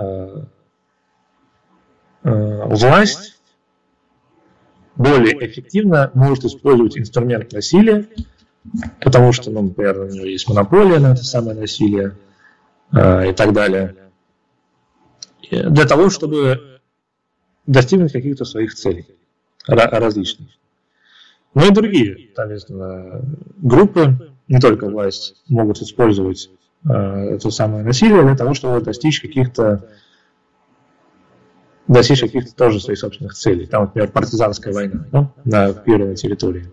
власть более эффективно может использовать инструмент насилия, потому что, например, у нее есть монополия на это самое насилие и так далее, для того, чтобы достигнуть каких-то своих целей различных. Но и другие, соответственно, группы, не только власть, могут использовать это самое насилие для того, чтобы достичь каких-то тоже своих собственных целей. Там, например, партизанская война, да, на оккупированной территории.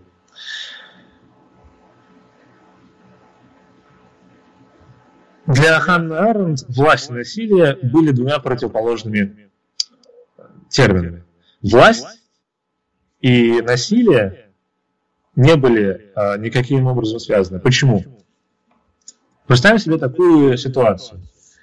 Для Ханны Аренд власть и насилие были двумя противоположными терминами. Власть и насилие не были никаким образом связаны. Почему? Представим себе такую ситуацию.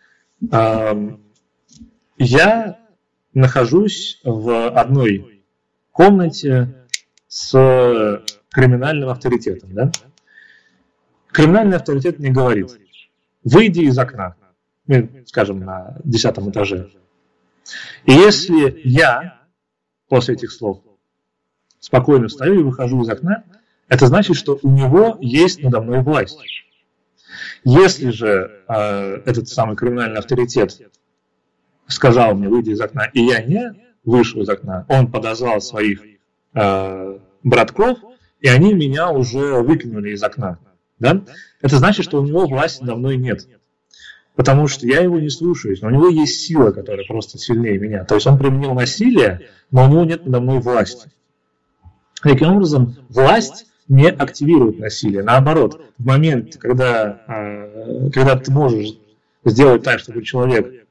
Я нахожусь в одной комнате с криминальным авторитетом. Да? Криминальный авторитет мне говорит: выйди из окна, скажем, на 10 этаже. И если я после этих слов спокойно встаю и выхожу из окна, это значит, что у него есть надо мной власть. Если же этот самый криминальный авторитет сказал мне: выйди из окна, и я не вышел из окна, он подозвал своих братков, и они меня уже выкинули из окна. Да? Это значит, что у него власти надо мной нет. Потому что я его не слушаюсь, но у него есть сила, которая просто сильнее меня. То есть он применил насилие, но у него нет надо мной власти. Таким образом, власть не активирует насилие. Наоборот, в момент, когда ты можешь сделать так, чтобы человек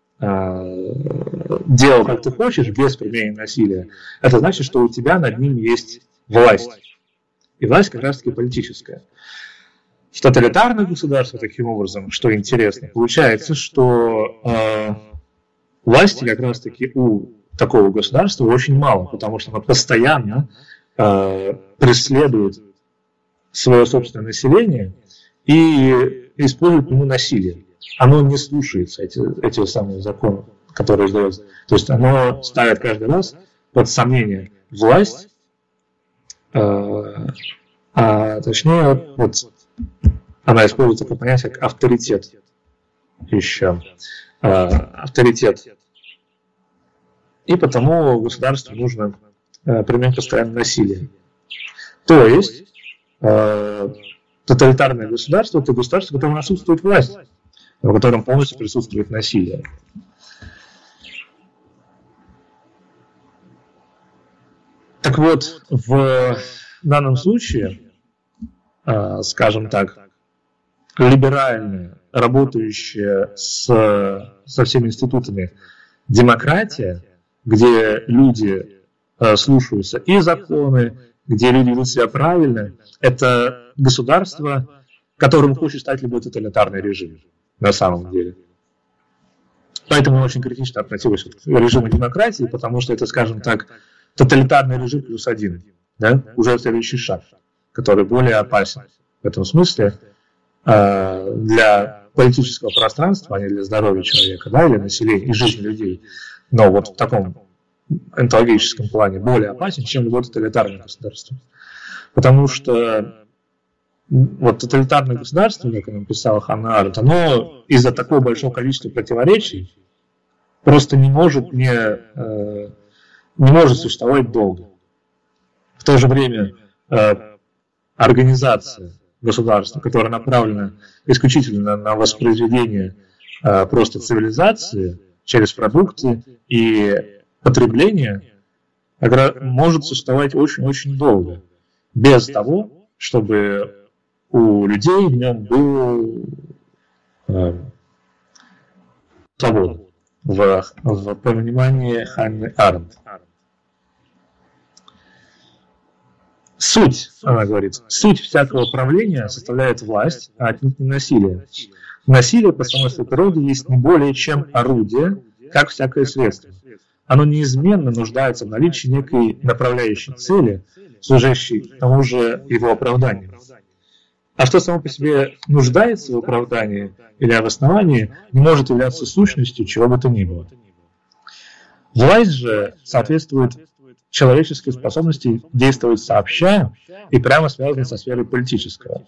делал, как ты хочешь, без применения насилия, это значит, что у тебя над ним есть власть. И власть как раз-таки политическая. В тоталитарных государствах, таким образом, что интересно, получается, что власти как раз-таки у такого государства очень мало, потому что оно постоянно преследует свое собственное население и использует ему насилие. Оно не слушается эти самые законы, которые издается. То есть оно ставит каждый раз под сомнение власть, точнее, она использует такое понятие, как авторитет. Еще. Авторитет. И потому государству нужно применять постоянное насилие. То есть тоталитарное государство – это государство, в котором отсутствует власть, в котором полностью присутствует насилие. Так вот, в данном случае, скажем так, либеральная, работающая со всеми институтами демократия, где люди слушаются и законы, где люди ведут себя правильно, это государство, которым хочет стать любой тоталитарный режим на самом деле. Поэтому очень критично относилась к режиму демократии, потому что это, скажем так, тоталитарный режим плюс один, да? Уже следующий шаг, который более опасен в этом смысле для политического пространства, а не для здоровья человека, да, или населения и жизни людей. Но вот в таком онтологическом плане более опасен, чем любое тоталитарное государство. Потому что вот тоталитарное государство, как оно писал Ханна Аренд, оно из-за такого большого количества противоречий просто не может существовать долго. В то же время организация государства, которая направлена исключительно на воспроизведение просто цивилизации через продукты и потребление, может существовать очень-очень долго, без того, чтобы у людей в нем была свобода, в понимании Ханны Аренд. Суть, она говорит, суть всякого правления составляет власть, а отнюдь не насилие. Насилие по самой своей природе есть не более чем орудие, как всякое средство. Оно неизменно нуждается в наличии некой направляющей цели, служащей к тому же его оправданию. А что само по себе нуждается в оправдании или обосновании, не может являться сущностью чего бы то ни было. Власть же соответствует человеческой способности действовать сообща и прямо связана со сферой политического.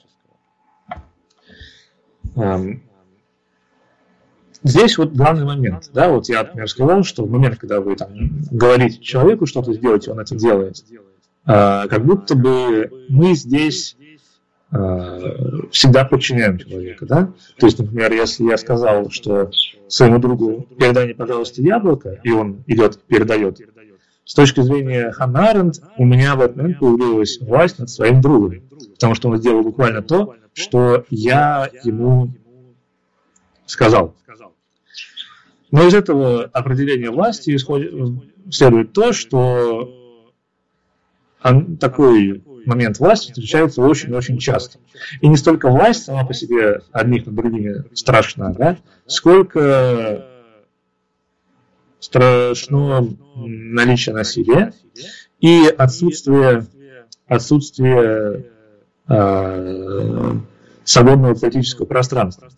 Здесь вот главный момент. Да, вот я, например, сказал, что в момент, когда вы там говорите человеку что-то сделать, он это делает, как будто бы мы здесь всегда подчиняем человека. Да? То есть, например, если я сказал, что своему другу передай мне, пожалуйста, яблоко, и он идет, передает, с точки зрения Ханны Аренд у меня в этот момент появилась власть над своим другом, потому что он сделал буквально то, что я ему сказал. Но из этого определения власти следует то, что такой момент власти встречается очень-очень часто. И не столько власть сама по себе одних над другими страшна, да, сколько страшно наличие насилия и отсутствие свободного политического пространства.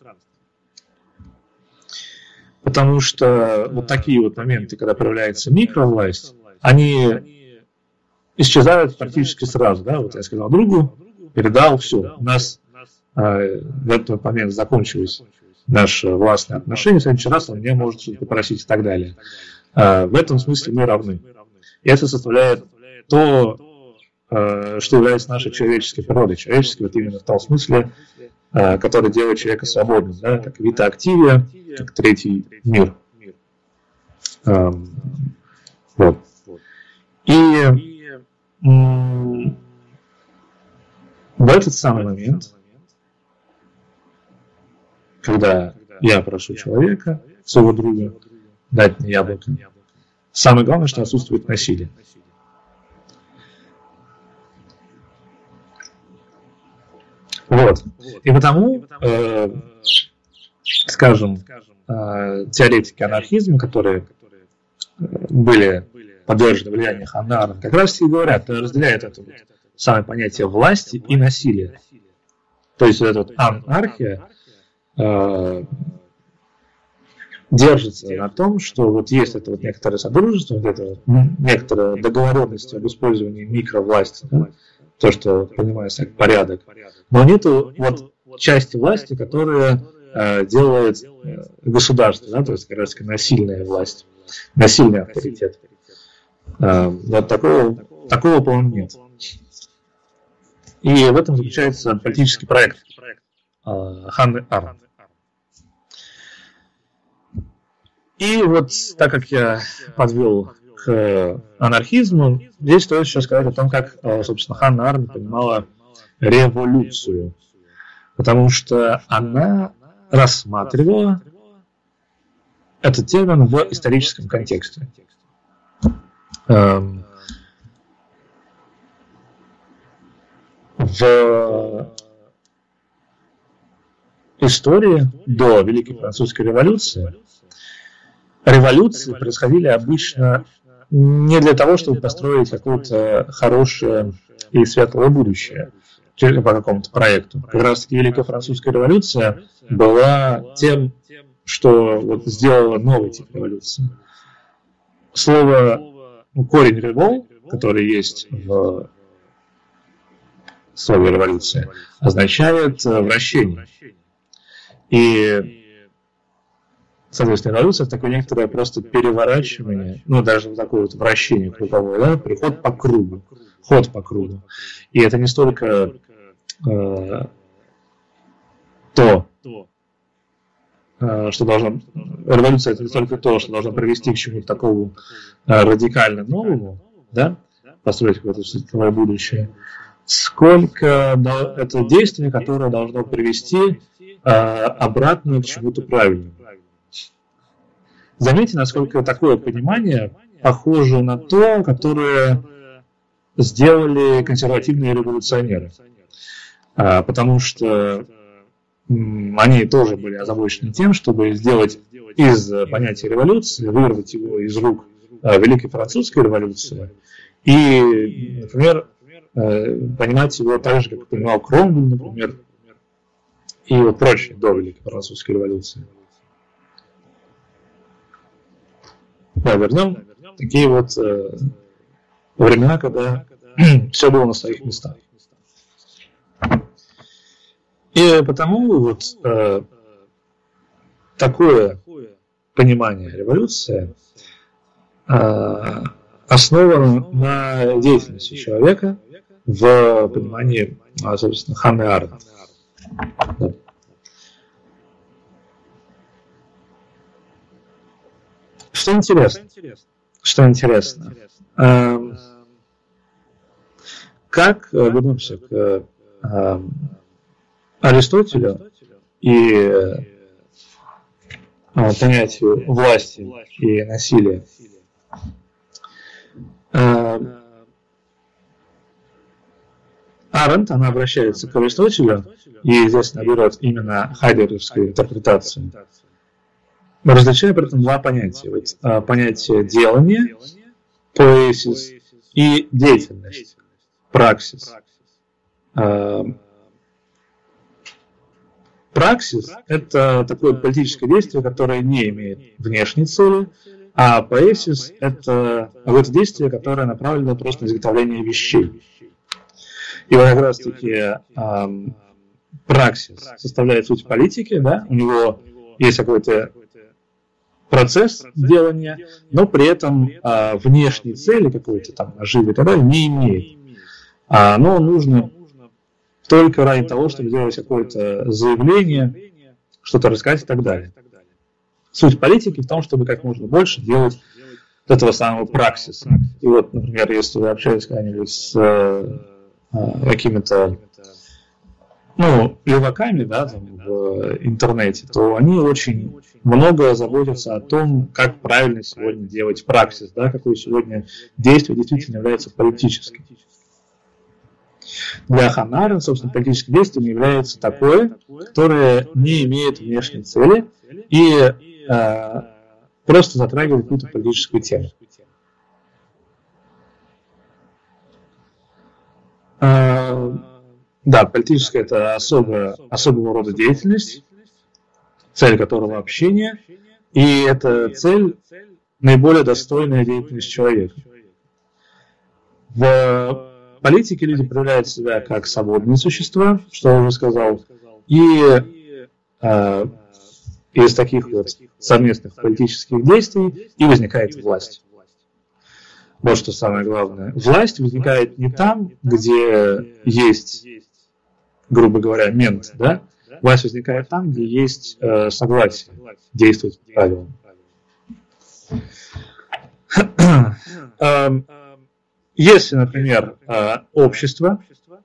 Потому что вот такие вот моменты, когда проявляется микровласть, они исчезают практически сразу. Да? Вот я сказал другу, передал, все. У нас в этот момент закончилось наши властные отношения, в следующий раз он меня может что-то попросить и так далее. В этом смысле мы равны. И это составляет то, что является нашей человеческой природой. Человеческой вот именно в том смысле, который делает человека свободным, да, как вита активия, как третий мир. Вот. И в этот самый момент, когда я прошу человека, своего друга, дать мне яблоко, самое главное, что отсутствует насилие. Вот. И потому, скажем, теоретики анархизма, которые были подвержены влиянию Ханны Аренд, как раз и говорят, разделяют это вот самое понятие власти и насилия. То есть вот эта вот анархия держится на том, что вот есть это вот некоторое содружество, вот это вот некоторая договоренность об использовании микровласти, да? То, что понимается как порядок. Но нету вот части власти, которая делает государство, да? То есть как раз насильная власть, насильный авторитет. Вот такого, по-моему, нет. И в этом заключается политический проект Ханны Аренд. И вот так как я подвел к анархизму, здесь стоит еще сказать о том, как, собственно, Ханна Аренд понимала революцию. Потому что она рассматривала этот термин в историческом контексте. В истории до Великой Французской революции революции происходили обычно не для того, чтобы построить какое-то хорошее и светлое будущее по какому-то проекту. Как раз таки Великая Французская революция была тем, что вот сделала новый тип революции. Слово корень револ, который есть в слове революция, означает вращение. И, соответственно, революция – это такое некоторое просто переворачивание, ну, даже такое вот вращение круговое, да, приход по кругу, ход по кругу. И это не столько что должно... Революция – это не только то, что должно привести к чему-то такому радикально новому, да, построить какое-то светлое будущее, сколько это действие, которое должно привести обратно к чему-то правильному. Заметьте, насколько такое понимание похоже на то, которое сделали консервативные революционеры. Потому что они тоже были озабочены тем, чтобы сделать из понятия революции, вырвать его из рук Великой Французской революции и, например, понимать его так же, как понимал Кромвель, например, и вот прочее до Великой Французской революции. Да, вернем такие вот времена, когда все было на своих местах. И потому вот такое понимание революции основано на деятельности человека в понимании, собственно, Ханны Аренд. Да. Что интересно, как вернемся к Аристотелю и понятию власти и насилия. Аренд, она обращается к Аристотелю, и здесь она берет именно хайдеггеровскую интерпретацию, различая при этом два понятия. Вот, понятие делания, поэсис, и деятельность, праксис. Праксис – это такое политическое действие, которое не имеет внешней цели, а поэсис – это действие, которое направлено просто на изготовление вещей. И вот как раз-таки праксис составляет суть политики, да? У него есть какой-то процесс делания, но при этом внешней цели какой-то там наживы и так далее не имеет. Оно нужно только ради того, чтобы делать какое-то заявление, что-то рассказать и так далее. Суть политики в том, чтобы как можно больше делать этого самого праксиса. И вот, например, если вы общаетесь когда-нибудь с какими-то леваками, да, там, в интернете, то они очень много заботятся о том, как правильно сегодня делать праксис, да, какое сегодня действие действительно является политическим. Для Ханны Аренд, собственно, политическим действием является такое, которое не имеет внешней цели и просто затрагивает какую-то политическую тему. Да, политическая – это особого рода деятельность, цель которого – общение, и это цель наиболее достойная деятельность человека. В политике люди проявляют себя как свободные существа, что я уже сказал, и из таких вот совместных политических действий и возникает власть. Вот что самое главное. Власть возникает не там, где есть, грубо говоря, мент, да? Власть возникает там, где есть согласие действовать по правилам. Если, например, общество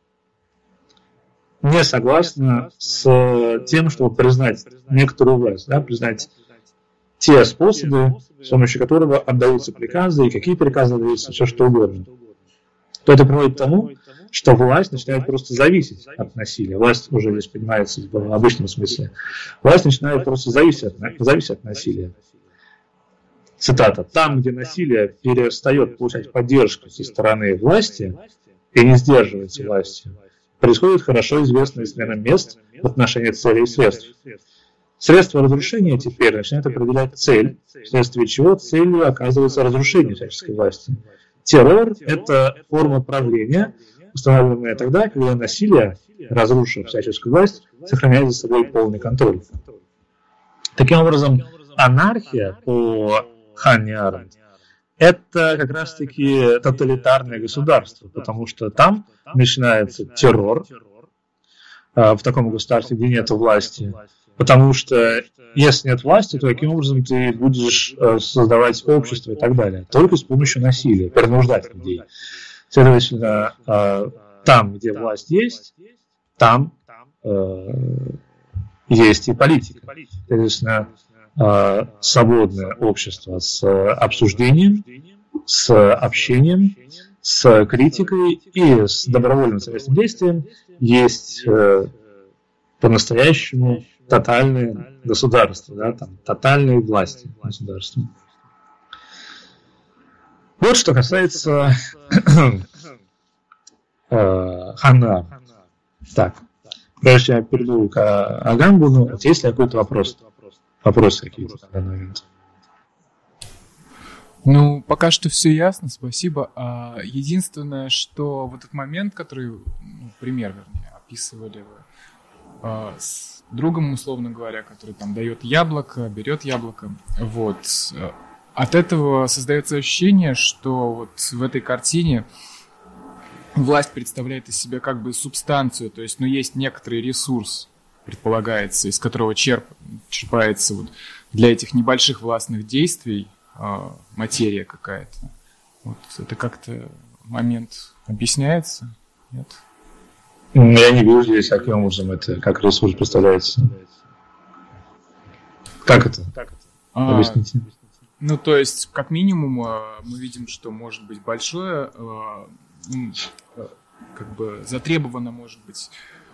не согласно с тем, чтобы признать некоторую власть, да, признать те способы, с помощью которого отдаются приказы, и какие приказы отдаются, все что угодно, то это приводит к тому, что власть начинает просто зависеть от насилия. Власть уже здесь понимается в обычном смысле. Власть начинает просто зависеть от насилия. Цитата. «Там, где насилие перестает получать поддержку со стороны власти и не сдерживается властью, происходит хорошо известная смена мест в отношении целей и средств. Средства разрушения теперь начинают определять цель, вследствие чего целью оказывается разрушение всяческой власти. Террор – это форма правления, устанавливаемая тогда, когда насилие, разрушив всяческую власть, сохраняет за собой полный контроль. Таким образом, анархия по Ханне Аренд – это как раз-таки тоталитарное государство, потому что там начинается террор в таком государстве, где нет власти, потому что если нет власти, то каким образом ты будешь создавать общество и так далее? Только с помощью насилия, принуждать людей. Следовательно, там, где власть есть, там есть и политика. Следовательно, свободное общество с обсуждением, с общением, с критикой и с добровольным совместным действием есть по-настоящему тотальное государство, да, там, тотальные власти государства. Вот что касается Ханны. Так, прежде чем я перейду к Агамбуну, вот есть ли какой-то вопрос? Вопросы какие-то на данный момент? Ну, пока что все ясно, спасибо. Единственное, что вот этот момент, который, пример, вернее, описывали вы с другом, условно говоря, который там дает яблоко, берет яблоко, вот, от этого создается ощущение, что вот в этой картине власть представляет из себя как бы субстанцию, то есть, есть некоторый ресурс, предполагается, из которого черпается вот для этих небольших властных действий материя какая-то. Вот это как-то момент объясняется? Нет? Я не вижу здесь, каким образом это, как ресурс представляется. Как это? Объясните. Ну, то есть, как минимум, мы видим, что может быть большое, как бы затребовано, может быть,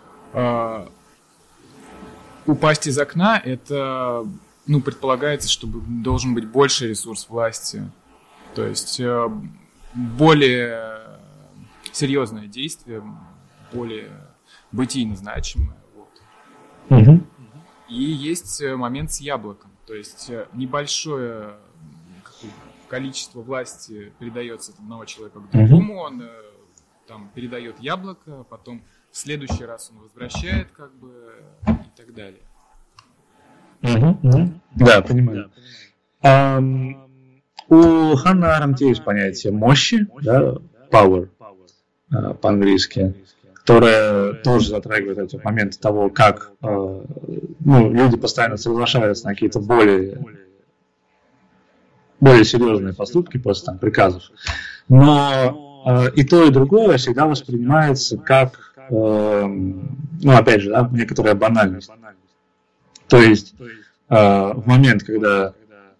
упасть из окна, это, предполагается, что должен быть больше ресурс власти. То есть более серьезное действие, более бытийно значимое. Вот. Угу. И есть момент с яблоком. То есть небольшое количество власти передается от одного человека к другому, он там передает яблоко, потом в следующий раз он возвращает, как бы, и так далее. Да, понимаю. У Ханны Аренд есть понятие мощи, да, power по-английски, которое тоже затрагивает эти моменты того, как люди постоянно соглашаются на какие-то более серьезные поступки после там приказов. Но и то, и другое всегда воспринимается как, опять же, да, некоторая банальность. То есть в момент, когда,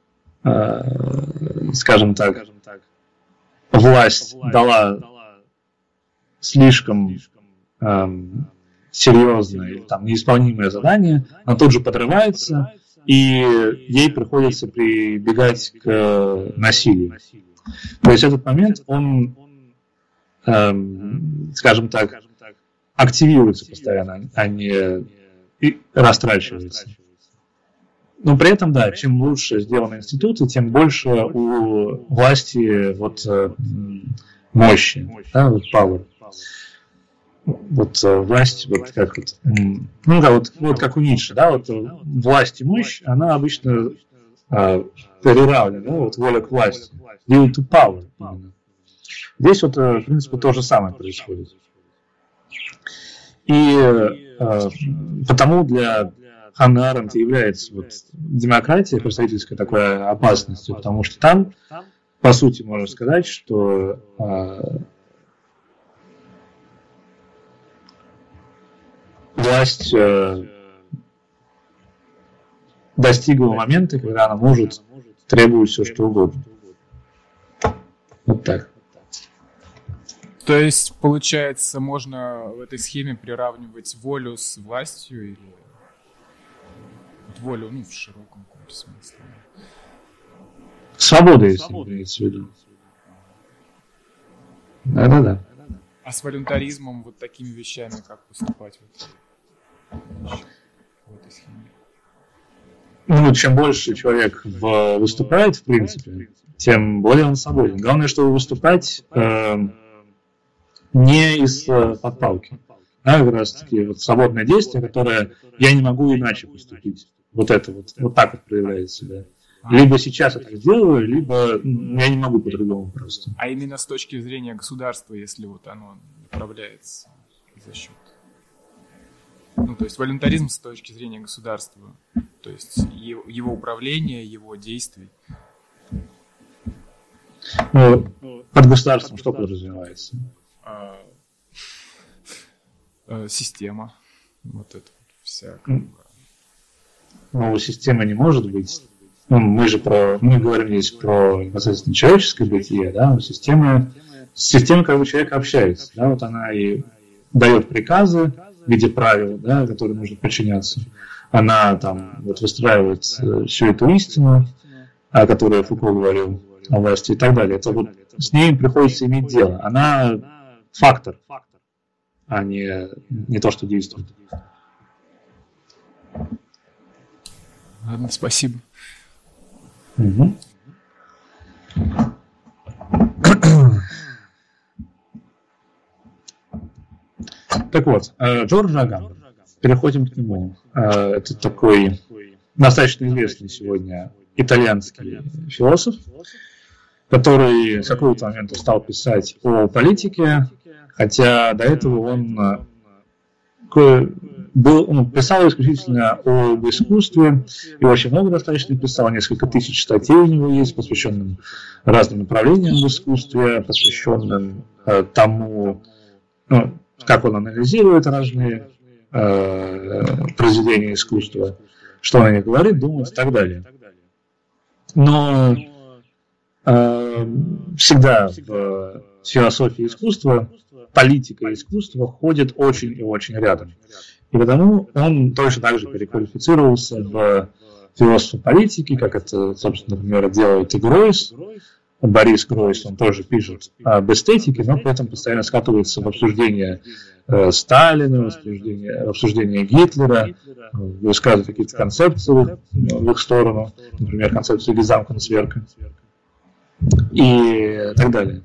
скажем так, власть дала слишком серьезное или там неисполнимое задание, она тут же подрывается, и ей приходится прибегать к насилию. То есть этот момент, он, скажем так, активируется постоянно, а не растрачивается. Но при этом, да, чем лучше сделаны институты, тем больше у власти мощи, да, power. Власть, как как у Ницше, да, власть и мощь, она обычно переравнена, воля к власти, will to power. Именно. Здесь в принципе, то же самое происходит. И потому для Ханны Аренд является демократия представительская такой опасностью, потому что там, по сути, можно сказать, что власть достигла момента, когда она может требовать все, что угодно. Вот так. То есть, получается, можно в этой схеме приравнивать волю с властью или волю, в широком смысле? Свобода, если имеется в виду. Да. А с волюнтаризмом, такими вещами, как поступать в этой схеме? Чем больше человек выступает, в принципе, тем более он свободен. Главное, чтобы выступать не из подпалки. Да, как раз таки вот свободное действие, которое я не могу иначе поступить. Вот это вот так вот проявляет себя. Либо сейчас это сделаю, либо я не могу по-другому просто. А именно с точки зрения государства, если вот оно направляется за счет... Ну, то есть волюнтаризм с точки зрения государства, то есть его управления, его действий. Ну, под государством что подразумевается? Система. Вот это вся. Ну, система не может быть. Ну, мы говорим здесь про непосредственно человеческое бытие, да, система, как бы человек общается, да, вот она и дает приказы в виде правил, да, которым нужно подчиняться. Она там вот выстраивает всю эту истину, о которой Фуко говорил, о власти и так далее. Это вот с ней приходится иметь дело. Она фактор, а не то, что действует. Ладно, спасибо. Угу. Так вот, Джордж Агамбен. Переходим к нему. Это такой достаточно известный сегодня итальянский философ, который с какого-то момента стал писать о политике, хотя до этого он писал исключительно об искусстве, и очень много достаточно писал, несколько тысяч статей у него есть, посвященным разным направлениям в искусстве, посвященным тому, как он анализирует разные произведения искусства, что он о них говорит, думает и так далее. Но всегда в философии искусства политика искусства ходит очень и очень рядом. И потому он точно так же переквалифицировался в философа политики, как это, собственно, например, делает и Гройс. Борис Гройс, он тоже пишет об эстетике, но при этом постоянно скатывается в обсуждение Сталина, в обсуждение Гитлера, высказывает какие-то концепции в их сторону, например, концепцию Гезамкунцверка и так далее.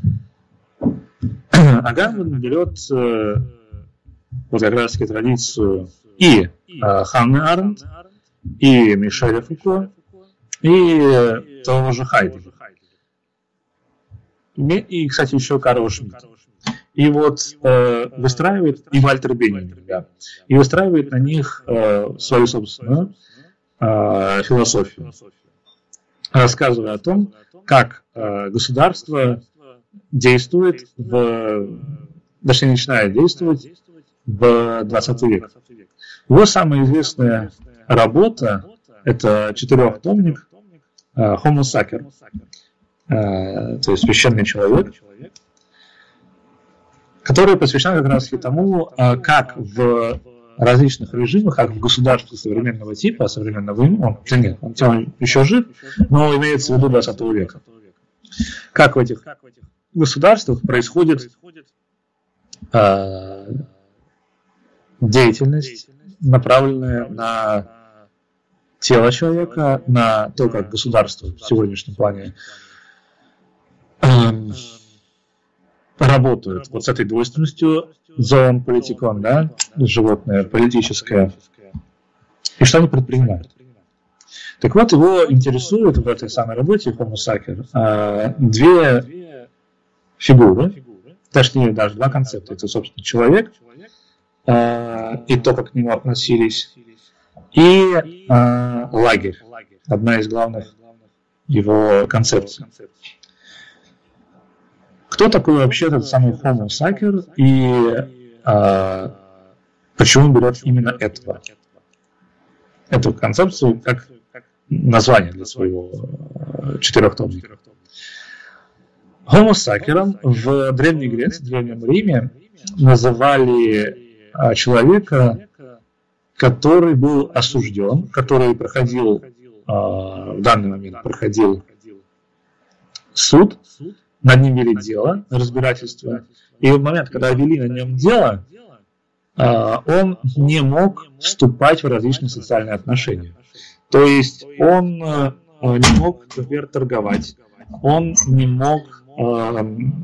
Агамбен берет вот как раз-таки традицию и Ханны Аренд, и Мишеля Фуко, и того же Хайдеггера. И, кстати, еще Карла Шмидта. И вот выстраивает, и Вальтер Беннингер, да, и выстраивает на них свою собственную философию, рассказывая о том, как государство действует точнее, начинает действовать в 20 век. Его самая известная работа – это 4-томник Homo Sacer, то есть священный человек, который посвящен как раз тому, как в различных режимах, как в государстве современного типа, он еще жив, но имеется в виду 20 века. Как в этих государствах происходит деятельность, направленная на тело человека, на то, как государство в сегодняшнем плане работают вот с этой двойственностью, зоон политикон, да, животное, политическое, и что они предпринимают. Так вот, его интересует в этой самой работе Homo Sacer две фигуры, точнее, даже два концепта. Это, собственно, человек и то, как к нему относились, и лагерь, одна из главных его концепций. Кто такой вообще этот самый Homo Sacer и почему он берет именно эту концепцию как название для своего 4-томника? Homo Sacer'ом в Древней Греции, в Древнем Риме называли человека, который был осужден, который проходил, в данный момент проходил суд, над ним вели дело, разбирательство, и в момент, когда вели на нем дело, он не мог вступать в различные социальные отношения. То есть он не мог, например, торговать, он не мог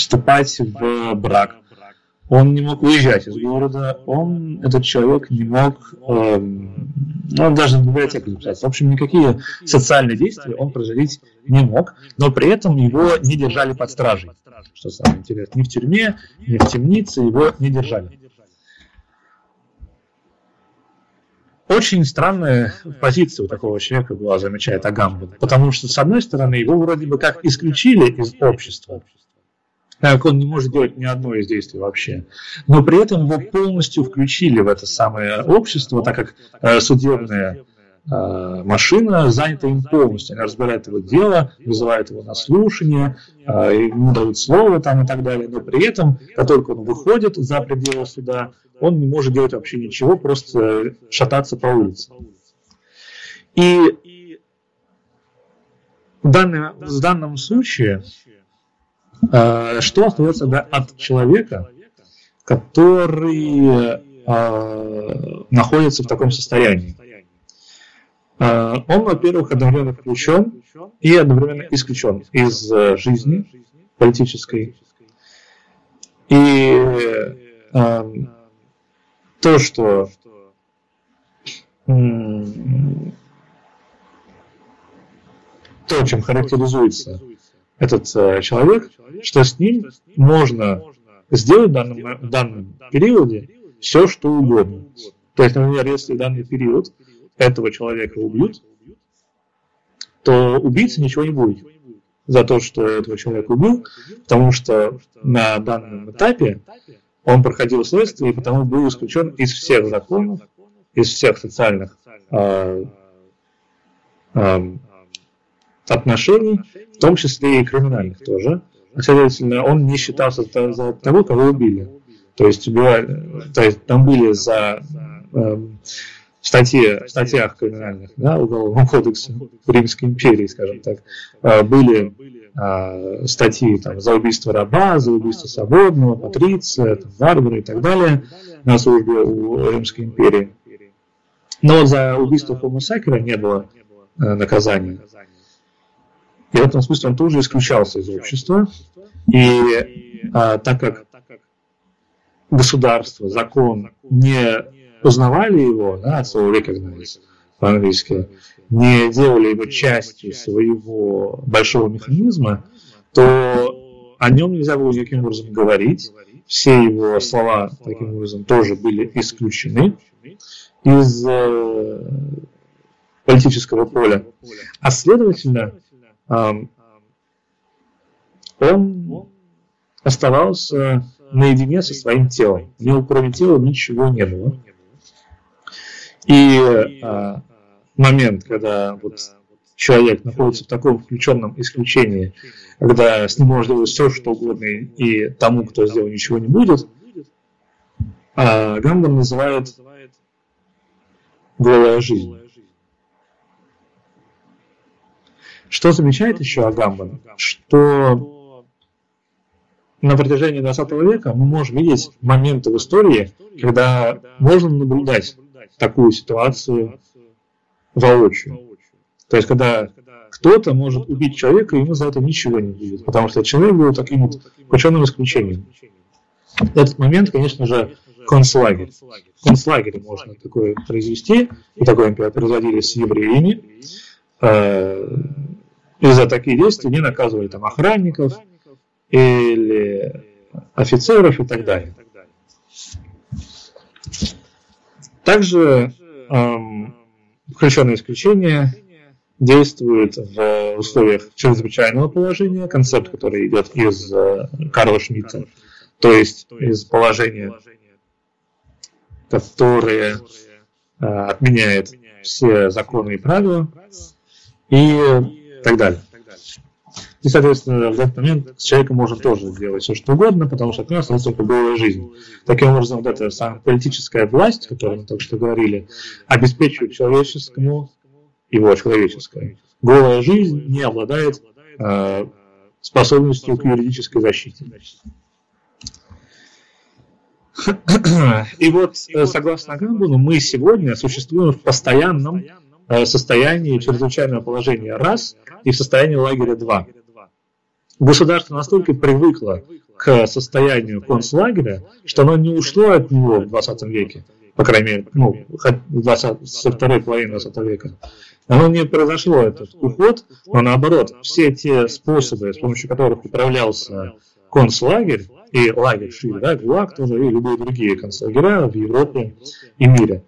вступать в брак, он не мог уезжать из города, этот человек не мог, он даже в библиотеку записаться. В общем, никакие социальные действия он производить не мог, но при этом его не держали под стражей. Что самое интересное, ни в тюрьме, ни в темнице его не держали. Очень странная позиция у такого человека была, замечает Агамбен, потому что, с одной стороны, его вроде бы как исключили из общества, так он не может делать ни одно из действий вообще, но при этом его полностью включили в это самое общество, так как судебная машина занята им полностью. Она разбирает его дело, вызывает его на слушание, ему дают слово там и так далее, но при этом, как только он выходит за пределы суда, он не может делать вообще ничего, просто шататься по улице. И в данном случае, что остается от человека, который находится в таком состоянии? Он, во-первых, одновременно включен и одновременно исключен из жизни политической. И то, что чем характеризуется этот человек, что с ним можно сделать в данном периоде все, что угодно. То есть, например, если в данный период этого человека убьют, то убийца ничего не будет за то, что этого человека убил, потому что на данном этапе он проходил следствие и потому был исключен из всех законов, из всех социальных отношений, в том числе и криминальных тоже. Следовательно, он не считался за того, кого убили. То есть там были в статьях криминальных, да, Уголовного кодекса Римской империи, скажем так, были статьи там, за убийство раба, за убийство свободного, патриция, варвара и так далее на службе у Римской империи. Но за убийство хомосакера не было наказания. И в этом смысле он тоже исключался из общества. И так как государство, закон не узнавали его, от слова recognize по-английски, не делали его частью своего большого механизма, то о нем нельзя было никаким образом говорить. Все его слова таким образом тоже были исключены из политического поля. А следовательно, он оставался наедине со своим телом. У него кроме тела ничего не было. И момент, когда человек находится в таком включенном исключении, когда с ним можно делать все, что угодно, и тому, кто сделал, ничего не будет, Агамбен называет голая жизнь. Что замечает еще Агамбен? Что на протяжении 20 века мы можем видеть моменты в истории, когда можно наблюдать такую ситуацию воочию. То есть, когда кто-то может убить человека, и ему за это ничего не будет, потому что человек был таким включенным исключением. Этот момент, конечно же, концлагерь. В концлагере можно такое произвести, и такое, например, производили с евреями. И за такие действия не наказывали там охранников или офицеров и так далее. Также включенное исключение действует в условиях чрезвычайного положения, концепт, который идет из Карла Шмидта, то есть из положения, которое отменяет все законы и правила и так далее. И, соответственно, в этот момент с человеком можно тоже делать все, что угодно, потому что от него остается только голая жизнь. Таким образом, вот эта самая политическая власть, о которой мы только что говорили, обеспечивает человеческому его человеческое. Голая жизнь не обладает способностью к юридической защите. И вот, согласно Агамбену, мы сегодня существуем в постоянном состоянии чрезвычайного положения раз и в состоянии лагеря 2. Государство настолько привыкло к состоянию концлагеря, что оно не ушло от него в 20 веке, по крайней мере, со второй половины 20 века. Оно не произошло, этот уход, но наоборот, все те способы, с помощью которых управлялся концлагерь и лагерь шире, да, ГУЛАГ тоже, и любые другие концлагеря в Европе и мире,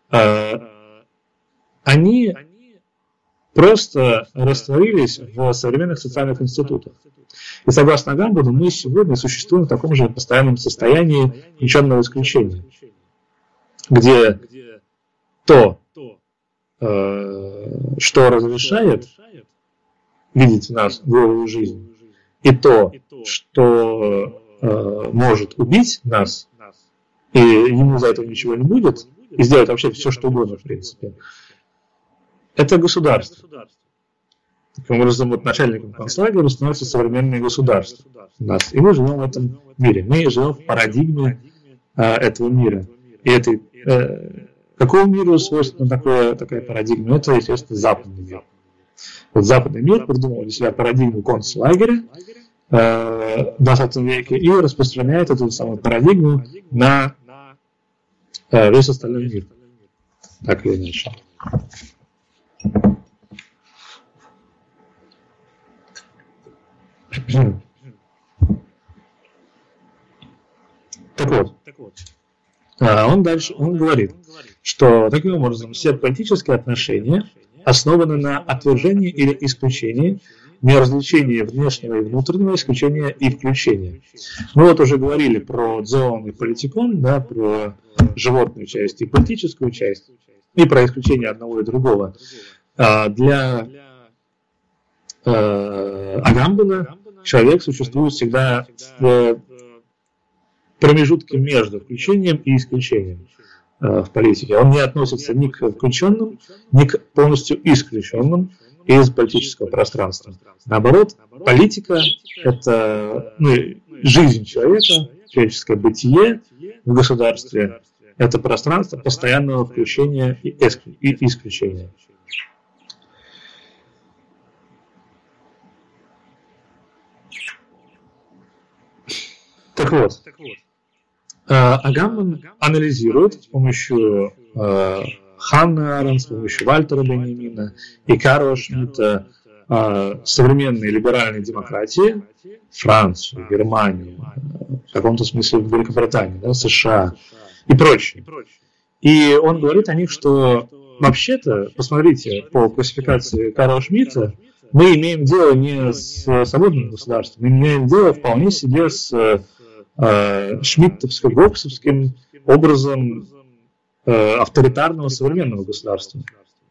они просто растворились в современных социальных институтах. И согласно Агамбану, мы сегодня существуем в таком же постоянном состоянии ничего исключения, где то, что разрешает видеть в нас голую жизнь, и то, что может убить нас, и ему за это ничего не будет, и сделать вообще все, что угодно, в принципе, это государство. Таким образом, вот начальником концлагеря становится современное государство у нас. И мы живем в этом мире. Мы живем в парадигме этого мира. И какому миру свойственна такая парадигма? Это, естественно, западный мир. Вот западный мир придумал для себя парадигму концлагеря в 20 веке и распространяет эту самую парадигму на весь остальной мир. Так или иначе. Так вот, он говорит, что таким образом все политические отношения основаны на отвержении или исключении, не развлечении внешнего и внутреннего, исключения и включения. Мы вот уже говорили про зоон и политикон, да, про животную часть и политическую часть, и про исключение одного и другого. Для Агамбана человек существует всегда в промежутке между включением и исключением в политике. Он не относится ни к включенным, ни к полностью исключенным из политического пространства. Наоборот, политика – это жизнь человека, человеческое бытие в государстве – это пространство постоянного включения и исключения. Так вот, Агамбан анализирует с помощью Ханны Аренд, с помощью Вальтера Беньямина и Карла Шмидта современные либеральные демократии, Францию, Германию, в каком-то смысле Великобританию, да, США и прочее. И он говорит о них, что вообще-то, посмотрите, по классификации Карла Шмидта, мы имеем дело не с свободным государством, мы имеем дело вполне себе с шмидтовско-гоббсовским образом авторитарного современного государства.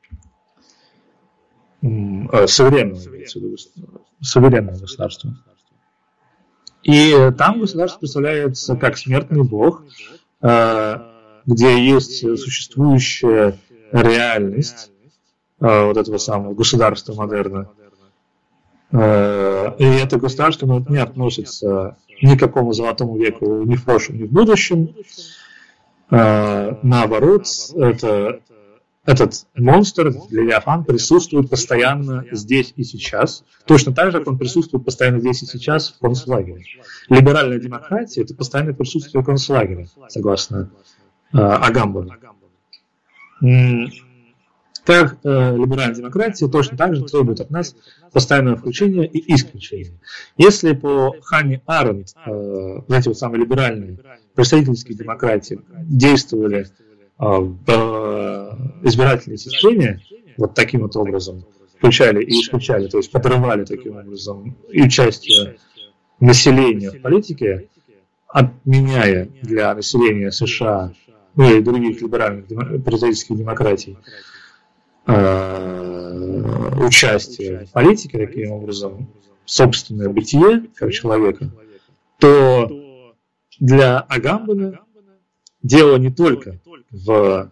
Суверенного государства. И там государство представляется как смертный бог, где есть существующая реальность вот этого самого государства модерна. И это государство не относится ни к какому золотому веку ни в прошлом, ни в будущем. Наоборот, этот монстр, Левиафан, присутствует постоянно здесь и сейчас, точно так же, как он присутствует постоянно здесь и сейчас в концлагере. Либеральная демократия – это постоянное присутствие концлагеря, согласно Агамбану. Так, либеральная демократия точно так же требует от нас постоянного включения и исключения. Если по Ханне Аренд, эти вот самые либеральные представительские демократии действовали в избирательной системе вот таким вот образом, включали и исключали, то есть подрывали таким образом и участие населения в политике, отменяя для населения США, ну и других либеральных представительских демократий, участие в политике, таким образом, собственное бытие как человека, то для Агамбана дело не только в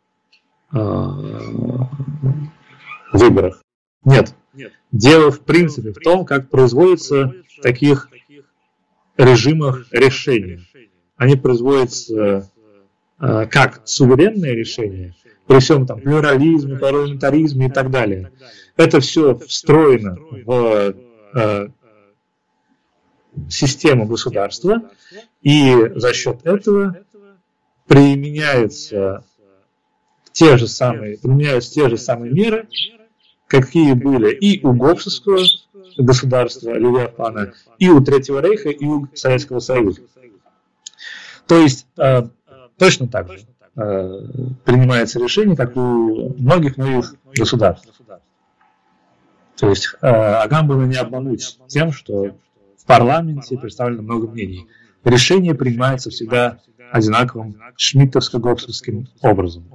выборах. Нет. Дело, в принципе, в том, как производятся в таких режимах решения. Они производятся как суверенные решения, при всем там плюрализме, парламентаризме и так далее. Это все встроено в систему государства, и за счет этого применяются те же самые меры, какие были и у Гоббсовского государства Левиафана, и у Третьего Рейха, и у Советского Союза. То есть точно так же принимается решение, как у многих государств. То есть Агамбана не обмануть тем, что в парламенте представлено много мнений. Решение принимается всегда одинаковым шмидтовско-гоббсовским образом.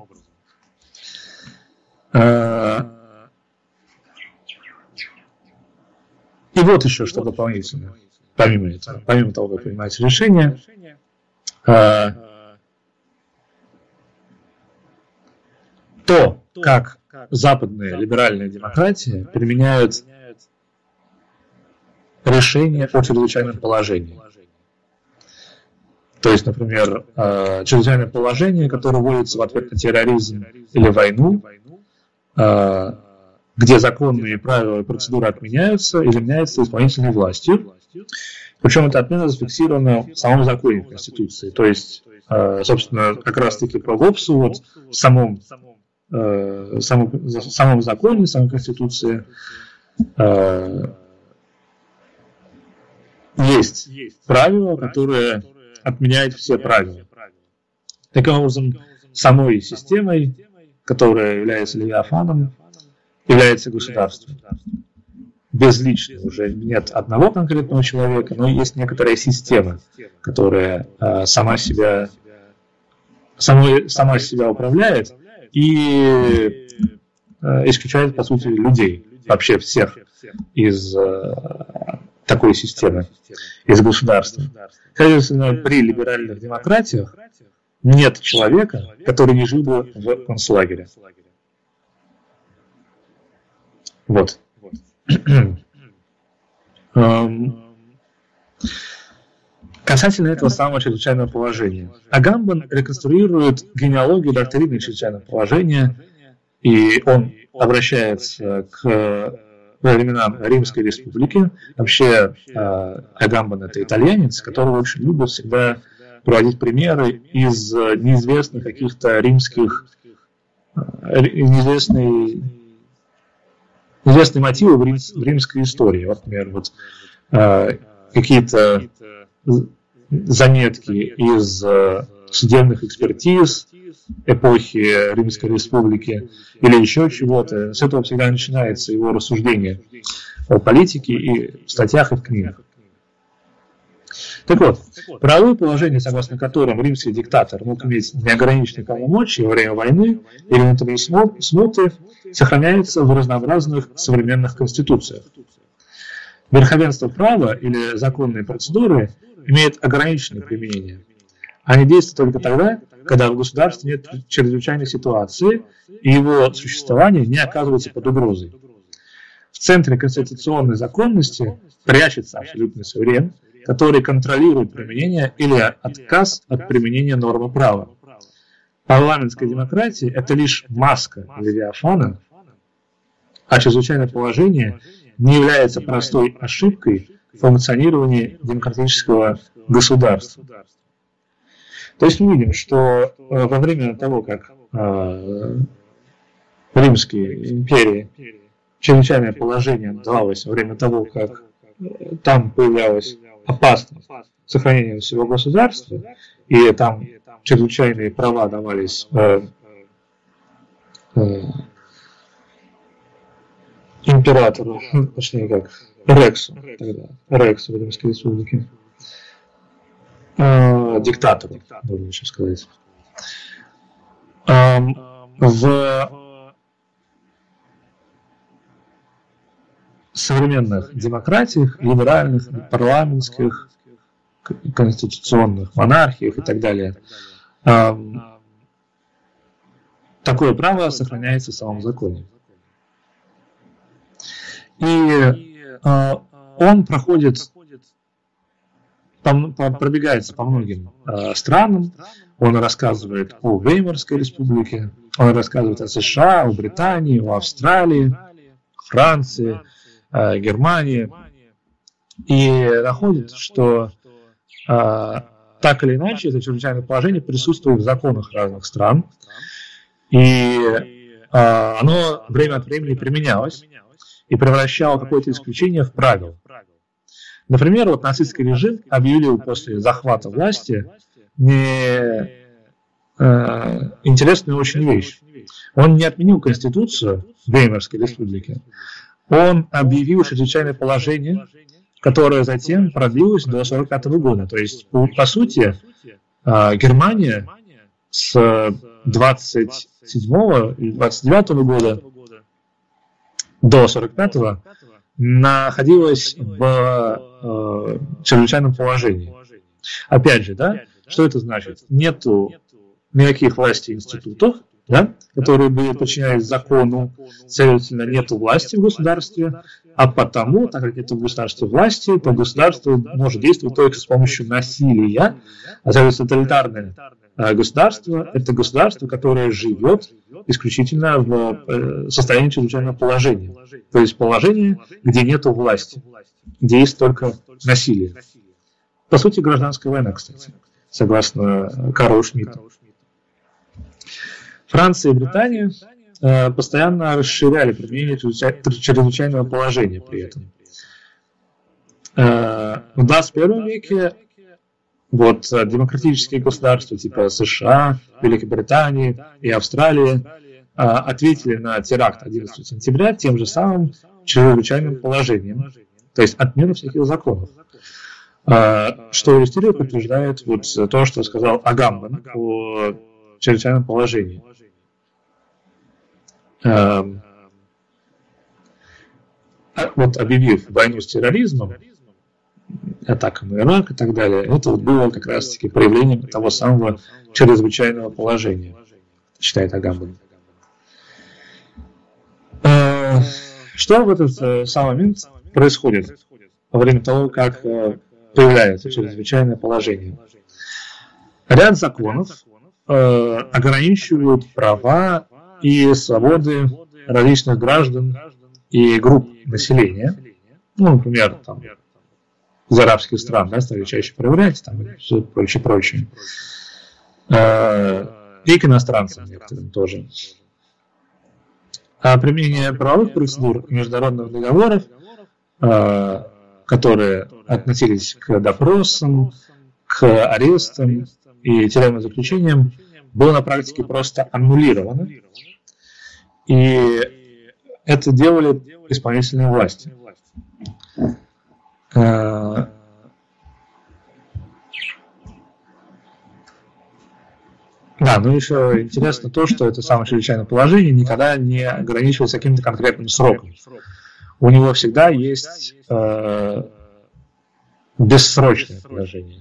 И вот еще что дополнительно, помимо того, как принимается решение, то, как западные либеральные демократии применяют решения о чрезвычайном положении. То есть, например, чрезвычайное положение, которое вводится в ответ на терроризм или войну, где законные правила и процедуры отменяются или меняются исполнительной властью. Причем эта отмена зафиксирована в самом законе Конституции. То есть, собственно, как раз-таки по Гоббсу, вот в самом законе, самой Конституции есть правила, которые отменяют все правила. Таким образом, самой системой, которая является Левиафаном, является государством. Безлично уже нет одного конкретного человека, но есть некоторая система, которая сама себя управляет и исключает, по сути, людей, вообще всех из такой системы, из государства. Соответственно, при либеральных демократиях нет человека, который не жил бы в концлагере. Вот. Касательно этого самого чрезвычайного положения. Агамбан реконструирует генеалогию доктрины чрезвычайного положения, и он обращается к временам Римской Республики. Вообще Агамбан — это итальянец, который очень любит всегда приводить примеры из неизвестных каких-то римских, неизвестные мотивы в римской истории. Вот, например, вот, какие-то заметки из судебных экспертиз эпохи Римской Республики или еще чего-то. С этого всегда начинается его рассуждение о политике и в статьях, и в книгах. Так вот, правовое положение, согласно которому римский диктатор мог иметь неограниченные полномочия во время войны или внутренней смуты, сохраняется в разнообразных современных конституциях. Верховенство права или законные процедуры имеют ограниченное применение. Они действуют только тогда, когда в государстве нет чрезвычайной ситуации и его существование не оказывается под угрозой. В центре конституционной законности прячется абсолютный суверен, который контролирует применение или отказ от применения нормы права. Парламентская демократия – это лишь маска Левиафана, а чрезвычайное положение не является простой ошибкой в функционировании демократического государства. То есть мы видим, что во время того, как в Римской империи чрезвычайное положение давалось, во время того, как там появлялась опасность сохранения всего государства, и там чрезвычайные права давались императору, точнее как Рексу, тогда, Рексу в Римской Республике, диктатору, можно еще сказать. В современных демократиях, либеральных, парламентских, конституционных, монархиях и так далее, такое право сохраняется в самом законе. И он пробегается по многим странам, он рассказывает о Веймарской республике, он рассказывает о США, о Британии, о Австралии, Франции, Германии и находит, что так или иначе это чрезвычайное положение присутствует в законах разных стран, и оно время от времени применялось и превращало какое-то исключение в правило. Например, вот нацистский режим объявил после захвата власти интересную очень вещь. Он не отменил Конституцию Веймарской республики, он объявил чрезвычайное положение, которое затем продлилось до 1945 года. То есть, по сути, Германия с 27 и 29 года до 1945 находилась в чрезвычайном положении. Опять же, да, что это значит? Нету никаких власти институтов, да, которые бы подчинялись закону, следовательно, нету власти в государстве, а потому, так как нет в государстве власти, то государство может действовать только с помощью насилия, а тоталитарное государство – это государство, которое живет исключительно в состоянии чрезвычайного положения, то есть положение, где нету власти, где есть только насилие. По сути, гражданская война, кстати, согласно Карлу Шмидту. Франция и Британия постоянно расширяли применение чрезвычайного положения при этом. В 21 веке вот демократические государства типа США, Великобритании и Австралии ответили на теракт 11 сентября тем же самым чрезвычайным положением, то есть отмену всяких законов. Что история подтверждает вот то, что сказал Агамбен о чрезвычайном положении. Вот объявив войну с терроризмом, атакам Ирак и так далее, это вот было как раз-таки проявлением того самого чрезвычайного положения, считает Агамбен. Что в этот самый момент происходит во время того, как появляется чрезвычайное положение? Ряд законов ограничивают права и свободы различных граждан и групп населения. Ну, например, там, из арабских стран, да, стали чаще проявлять, там, и все прочее. И к иностранцам некоторым тоже. А применение правовых процедур и международных договоров, которые относились к допросам, к арестам и тюремным заключениям, было на практике просто аннулировано. И это делали исполнительные власти. Да, ну еще интересно то, что это самое чрезвычайное положение никогда не ограничивалось каким-то конкретным сроком. У него всегда есть бессрочное положение.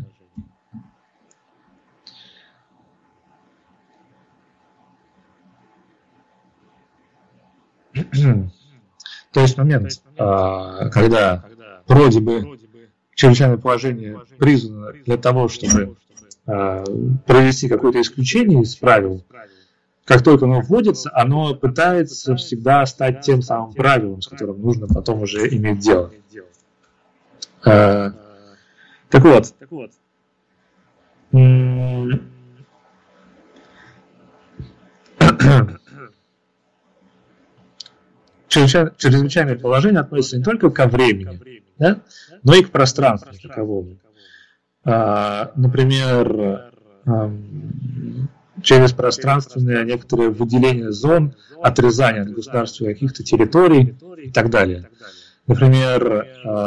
То есть момент, когда вроде бы чрезвычайное положение призвано для того, чтобы провести какое-то исключение из правил, как только оно вводится, оно пытается всегда стать тем самым правилом, с которым нужно потом уже иметь дело. Так вот, чрезвычайное положение относится не только ко времени, да, но и к пространству таковому. Например, через пространственное некоторое выделение зон, отрезание от государства каких-то территорий и так далее. Например,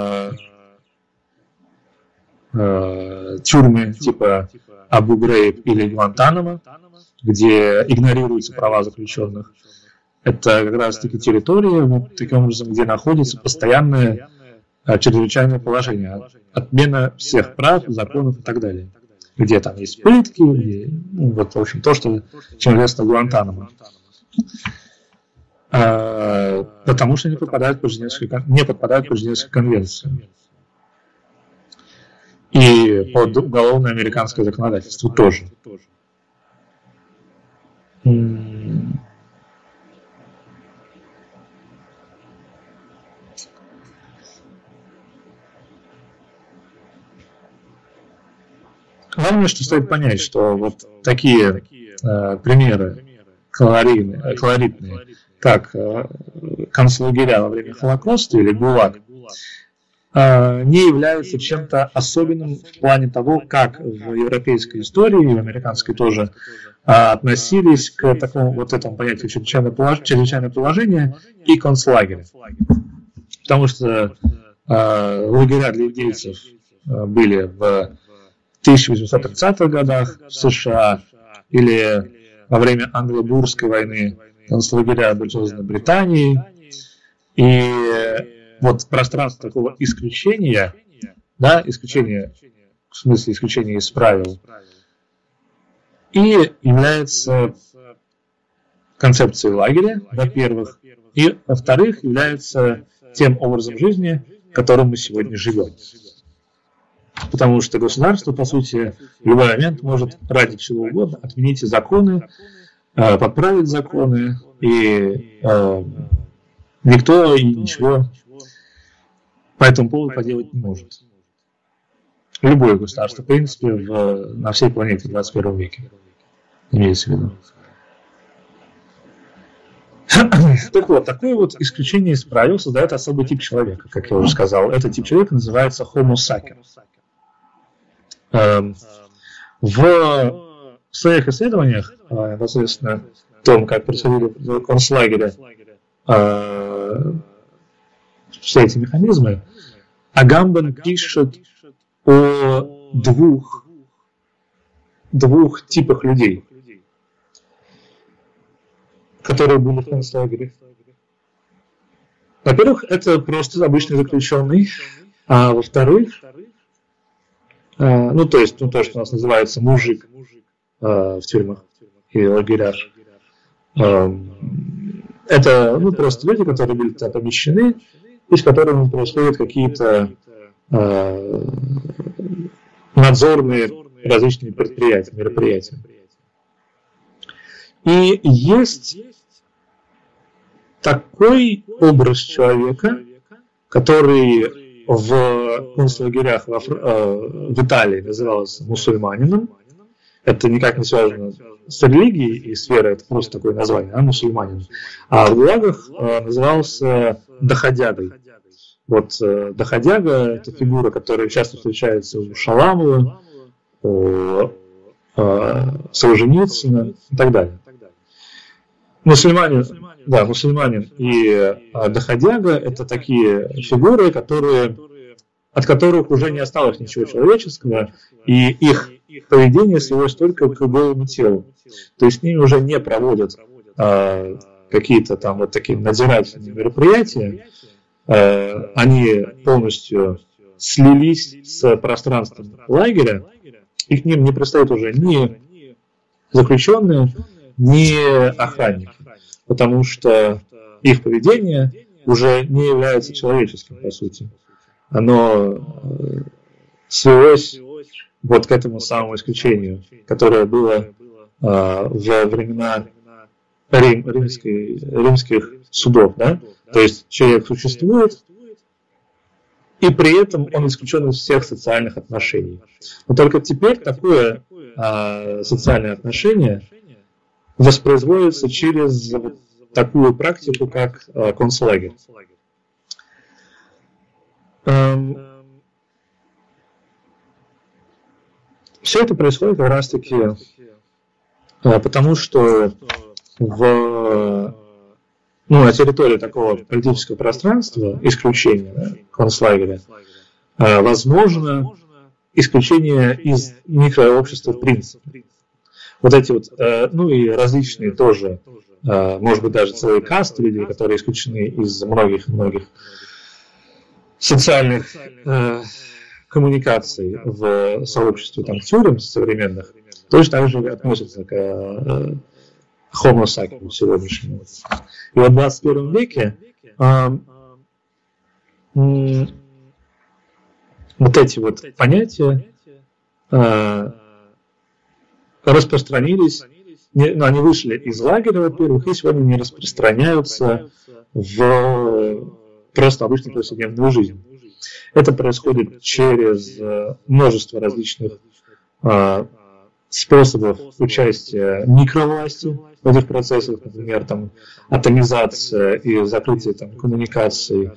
тюрьмы типа Абу-Грейб или Гуантанамо, где игнорируются права заключенных. Это как раз-таки территория, вот, таким образом, где находится постоянное чрезвычайное положение, отмена всех прав, законов и так далее. Где там есть пытки, где, ну, вот, в общем, то, что, чем известно Гуантанамо. Потому что не подпадают под Женевскую конвенцию. И под уголовное американское законодательство тоже. Главное, что стоит понять, что вот такие примеры колоритные, как концлагеря во время Холокоста или ГУЛАГ, не являются чем-то особенным в плане того, как в европейской истории и в американской тоже относились к такому вот этому понятию чрезвычайное положение и концлагеря. Потому что лагеря для индейцев были в 1830-х годах в США или во время Англо-Бурской войны концлагеря были созданы Британией. И вот пространство такого исключения, да, исключения, в смысле исключения из правил, и является концепцией лагеря, во-первых, и, во-вторых, является тем образом жизни, которым мы сегодня живем. Потому что государство, по сути, в любой момент может ради чего угодно отменить законы, подправить законы, и никто и ничего по этому поводу поделать не может. Любое государство, в принципе, на всей планете в 21 веке. Имеется в виду. Так вот, такое вот исключение из правил создает особый тип человека, как я уже сказал. Этот тип человека называется Homo sapiens. В своих исследованиях, непосредственно в том, как происходили в концлагере все эти механизмы, Агамбен пишет о двух типах людей, которые были в концлагере. Во-первых, это просто обычный заключенный, а во-вторых, то есть то, что у нас называется мужик в тюрьмах и лагерях, это просто люди, которые были туда помещены, и с которыми происходят какие-то надзорные различные мероприятия. И есть такой образ человека, который в концлагерях в Италии назывался мусульманином. Это никак не связано с религией и с верой, это просто такое название, мусульманин. А в ГУЛАГах назывался доходягой. Вот доходяга – это фигура, которая часто встречается у Шаламова, у Солженицына и так далее. Мусульманин и доходяга – это такие фигуры, от которых уже не осталось ничего человеческого, и их поведение свелось только к голому телу. То есть с ними уже не проводят какие-то там вот такие надзирательные мероприятия, они полностью слились с пространством лагеря, и к ним не пристают уже ни заключенные, ни охранники, потому что их поведение уже не является человеческим, по сути. Оно свелось вот к этому самому исключению, которое было во времена римских судов, да? То есть человек существует, и при этом он исключен из всех социальных отношений. Но только теперь такое социальное отношение воспроизводится через такую практику, как концлагерь. Все это происходит как раз-таки потому, что на территории такого политического пространства, исключения концлагеря, возможно исключение из микрообщества в принципе. Вот эти вот, и различные тоже, может быть, даже целые касты людей, которые исключены из многих социальных коммуникаций в сообществе тюрем современных, точно так же относятся к Homo sapiens сегодняшнему. И вот в 21 веке вот эти вот понятия распространились, они вышли из лагеря, во-первых, и сегодня не распространяются в просто обычную повседневную жизнь. Это происходит через множество различных способов участия микровласти в этих процессах, например, там, атомизация и закрытие там, коммуникаций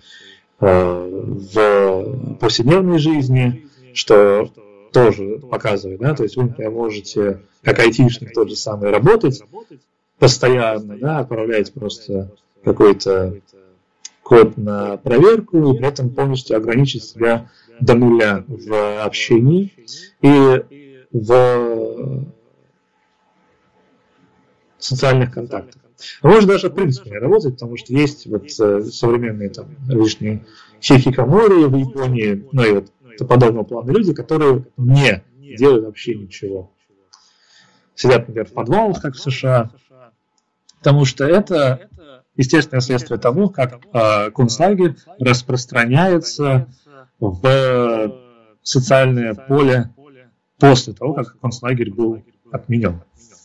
в повседневной жизни, что тоже показывает, да, то есть вы, например, можете, как айтишник, тот же самый, работать постоянно, да, отправлять просто какой-то код на проверку и при этом полностью ограничить себя до нуля в общении и в социальных контактах. А может даже в принципе не работать, потому что есть вот современные там лишние хихикамори в Японии, ну и вот подобного плана люди, которые не делают вообще ничего. Сидят, например, в подвалах, как в США, потому что это естественное следствие того, как концлагерь распространяется в социальное поле после того, как концлагерь был отменен.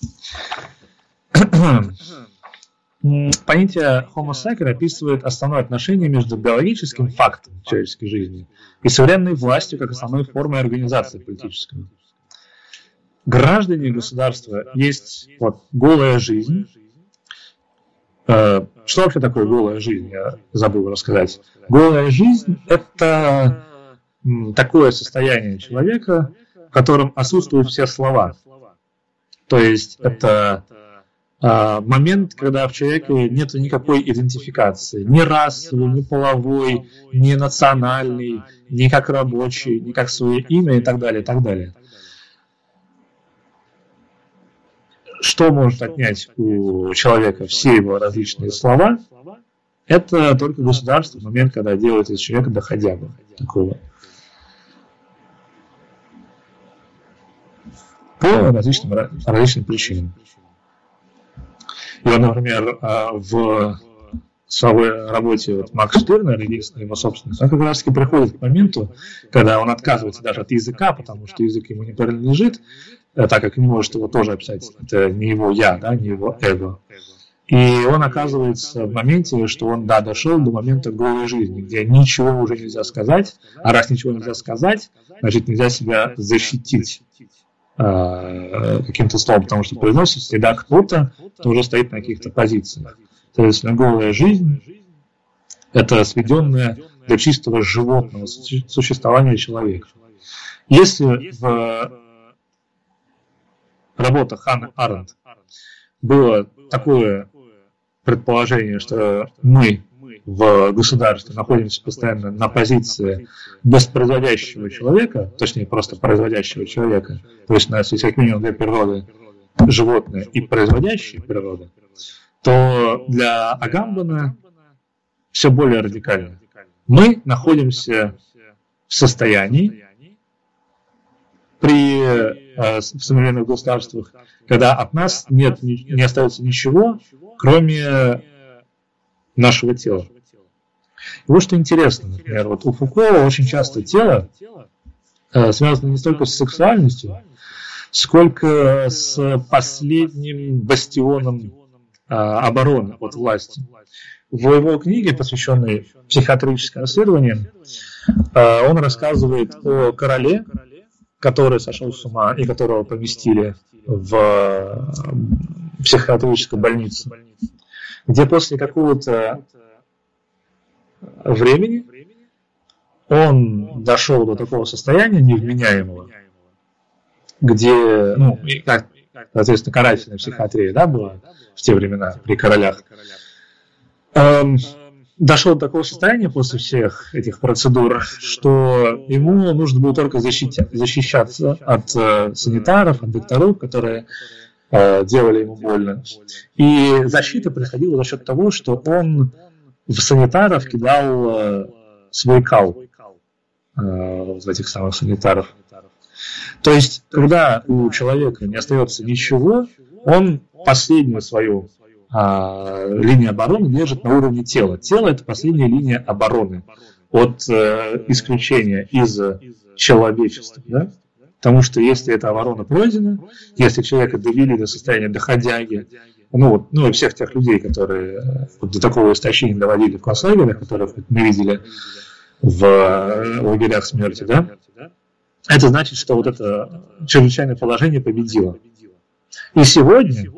Понятие Homo sacer описывает основное отношение между биологическим фактом человеческой жизни и современной властью как основной формой организации политической. Граждане государства есть вот, голая жизнь. Что вообще такое голая жизнь? Я забыл рассказать. Голая жизнь – это такое состояние человека, в котором отсутствуют все слова. То есть это момент, когда в человеке нет никакой идентификации, ни расовой, ни половой, ни национальной, ни как рабочий, ни как свое имя и так далее, и так далее. Что может отнять у человека все его различные слова? Это только государство в момент, когда делает из человека доходягу такого. По различным причинам. И вот, например, в своей работе вот, Макс Штирнер, единственный его собственник, он как раз таки приходит к моменту, когда он отказывается даже от языка, потому что язык ему не принадлежит, так как не может его тоже описать. Это не его я, да, не его эго. И он оказывается в моменте, что он, да, дошел до момента голой жизни, где ничего уже нельзя сказать, а раз ничего нельзя сказать, значит, нельзя себя защитить каким-то словом, потому что произносит всегда кто-то, кто уже стоит на каких-то позициях. Соответственно, голая жизнь – это сведенное до чистого животного существования человека. Если в работах Ханны Аренд было такое предположение, что мы в государстве находимся постоянно на позиции воспроизводящего человека, точнее просто производящего человека, то есть у нас есть как минимум две природы, животное и производящая природа, то для Агамбена все более радикально. Мы находимся в состоянии в современных государствах, когда от нас не остается ничего, кроме нашего тела. И вот что интересно, например, вот у Фуко очень часто тело связано не столько с сексуальностью, сколько с последним бастионом обороны от власти. В его книге, посвященной психиатрическим исследованиям, он рассказывает о короле, который сошел с ума и которого поместили в психиатрическую больницу, где после какого-то времени он дошел до такого состояния невменяемого, где, ну, как, соответственно, карательная психиатрия, да, была в те времена при королях, дошел до такого состояния после всех этих процедур, что ему нужно было только защищаться от санитаров, от докторов, которые делали ему больно. И защита происходила за счет того, что он в санитаров кидал свой кал, в этих самых санитаров. То есть, когда у человека не остается ничего, он последнюю свою линию обороны держит на уровне тела. Тело – это последняя линия обороны от исключения из человечества. Да? Потому что если эта оборона пройдена, если человека довели до состояния доходяги, ну и всех тех людей, которые до такого истощения доводили в концлагерях, которых мы видели в лагерях смерти, да, это значит, что вот это чрезвычайное положение победило. И сегодня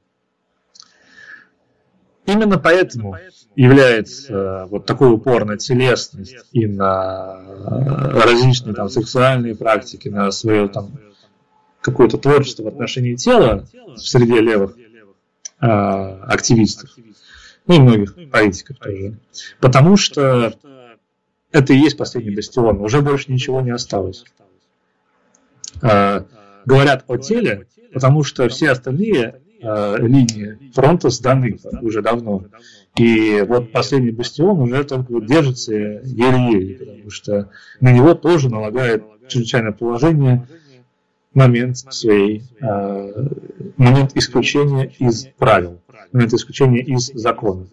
именно поэтому является вот такой упор на телесность и на различные там сексуальные практики, на свое там какое-то творчество в отношении тела в среде левых активистов, ну и многих политиков тоже. Потому что это и есть последний бастион, уже больше ничего не осталось. Говорят о теле, потому что все остальные линии фронта сданы уже давно. И вот последний бастион уже только держится еле-еле, потому что на него тоже налагает чрезвычайное положение момент исключения из правил, момент исключения из закона.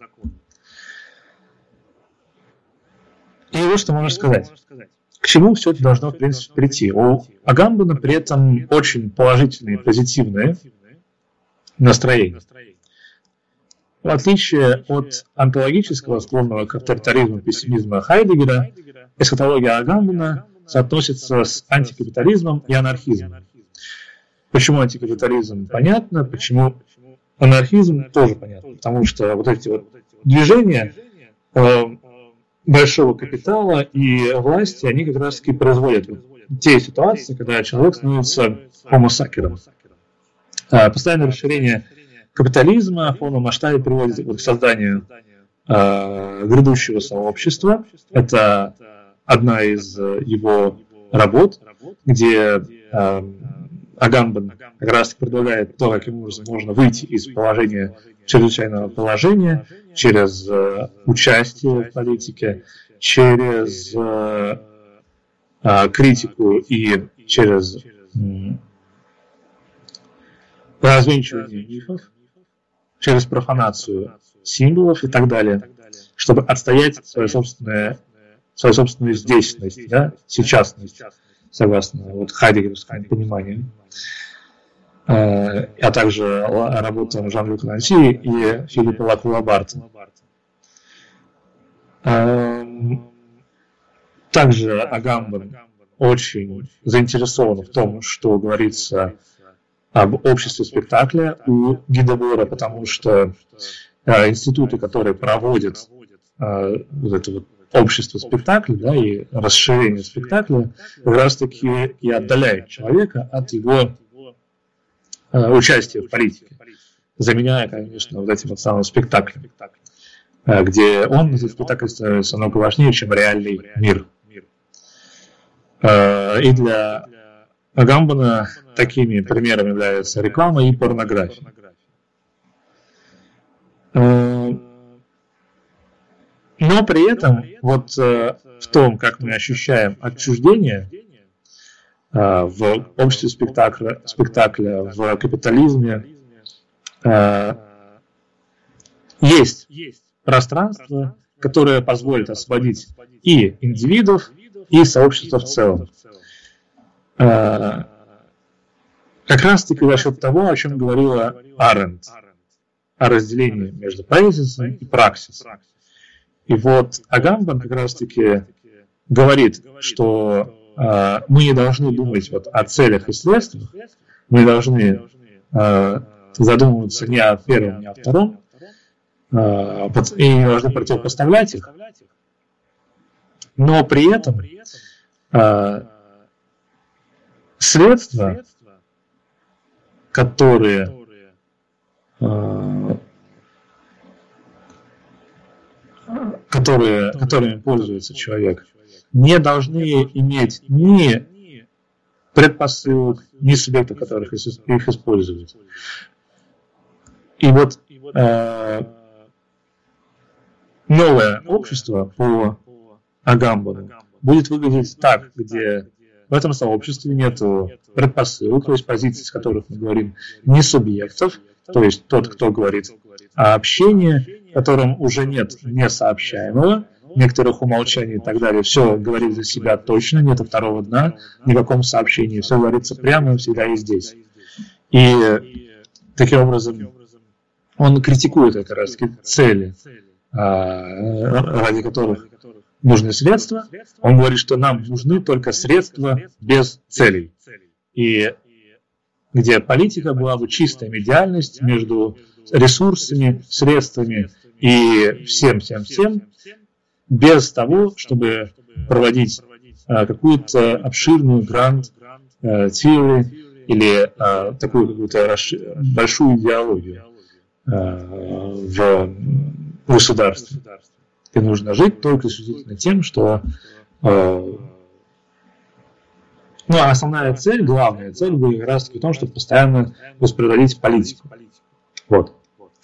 И вот что можно сказать. К чему все это должно, в принципе, прийти? У Агамбана при этом очень положительные, позитивные настроения. В отличие от онтологического, склонного к авторитаризму и пессимизма Хайдеггера, эсхатология Агамбана соотносится с антикапитализмом и анархизмом. Почему антикапитализм? Понятно. Почему анархизм? Тоже понятно. Потому что вот эти вот движения большого капитала и власти, они как раз-таки производят те ситуации, когда человек становится homo-сакером. Постоянное расширение капитализма в полном масштабе приводит к созданию грядущего сообщества. Это одна из его работ, где Агамбан как раз предлагает то, каким образом можно выйти из положения чрезвычайного положения через участие в политике, через критику и через развенчивание мифов, через профанацию символов и так далее, чтобы отстоять свою собственную здесьность, да, сейчасность, согласно вот хайдеггеровскому пониманию, а также работам Жан-Люка Нанси и Филиппа Лакуа-Барта. Также Агамбан очень заинтересован в том, что говорится об обществе спектакля у Гидебора, потому что институты, которые проводят вот это вот общество спектакля, да, и расширение спектакля, как раз-таки и отдаляет человека от его участия в политике, заменяя, конечно, вот этим вот самым спектаклем, где этот спектакль становится много важнее, чем реальный мир. И для Агамбана такими примерами являются реклама и порнография. Но при этом вот в том, как мы ощущаем отчуждение в обществе спектакля, в капитализме, есть пространство, которое позволит освободить и индивидов, и сообщество в целом. Как раз-таки за счет того, о чем говорила Аренд, о разделении между поэзисом и праксисом. И вот Агамбан как раз-таки говорит, что мы не должны думать вот о целях и следствиях, мы должны задумываться не о первом, не о втором, и не должны противопоставлять их, но при этом средства, которыми пользуется человек, не должны иметь ни предпосылок, ни субъектов, которых их используют. И вот новое общество по Агамбану будет выглядеть так, где в этом сообществе нет предпосылок, то есть позиций, с которых мы говорим, ни субъектов, то есть тот, кто говорит, а общение, в котором уже нет несообщаемого, некоторых умолчаний и так далее. Все говорит за себя точно, нет второго дна, ни в каком сообщении. Все говорится прямо, всегда и здесь. И таким образом он критикует как раз цели, ради которых нужны средства, он говорит, что нам нужны только средства без целей. И где политика была бы чистая медиальность между ресурсами, средствами и всем, без того, чтобы проводить какую-то обширную гранд-теорию или такую какую-то большую идеологию в государстве. И нужно жить только исключительно тем, что основная цель, главная цель будет как раз таки в том, чтобы постоянно воспроизводить политику. Вот.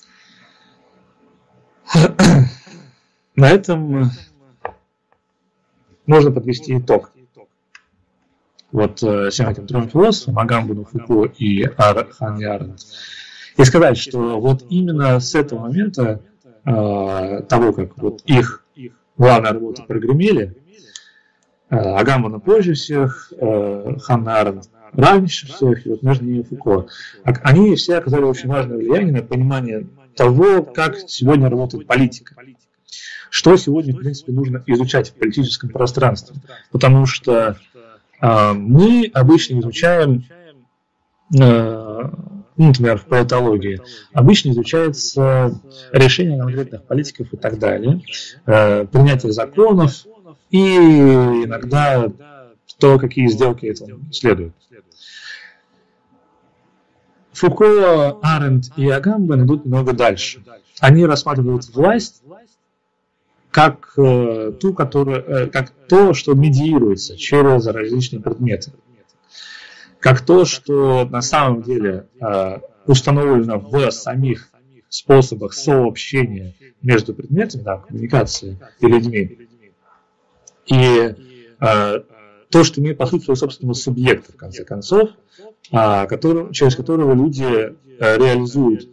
На этом можно подвести итог. Вот всем этим трем философам, Агамбену, Фуко и Ханне Аренд. И сказать, что вот именно с этого момента, того, как вот их главная работа прогремели, Агамбена позже всех, Ханна Аренд раньше всех, и вот между ними Фуко. Они все оказали очень важное влияние на понимание того, как сегодня работает политика. Что сегодня, в принципе, нужно изучать в политическом пространстве. Потому что мы обычно изучаем, например, в политологии, обычно изучается решение конкретных политиков и так далее, принятие законов и иногда то, какие сделки этому следуют. Фуко, Аренд и Агамбен идут немного дальше. Они рассматривают власть как то, что медиируется через различные предметы. Как то, что на самом деле установлено в самих способах сообщения между предметами, коммуникации и людьми. И то, что имеет, по сути, своего собственного субъекта, в конце концов, через которого люди реализуют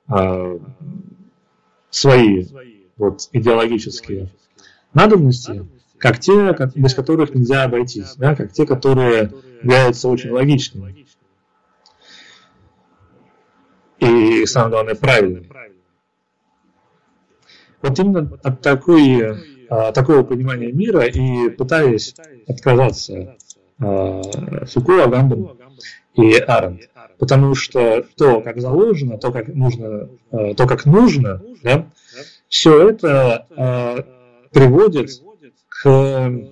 свои идеологические надобности, как те, без которых нельзя обойтись, как те, которые являются очень логичными и, самое главное, правильными. Вот именно от такого понимания мира и пытаясь отказаться Фуко, Агамбен и Аренд. Потому что то, как заложено, то, как нужно, все это приводит к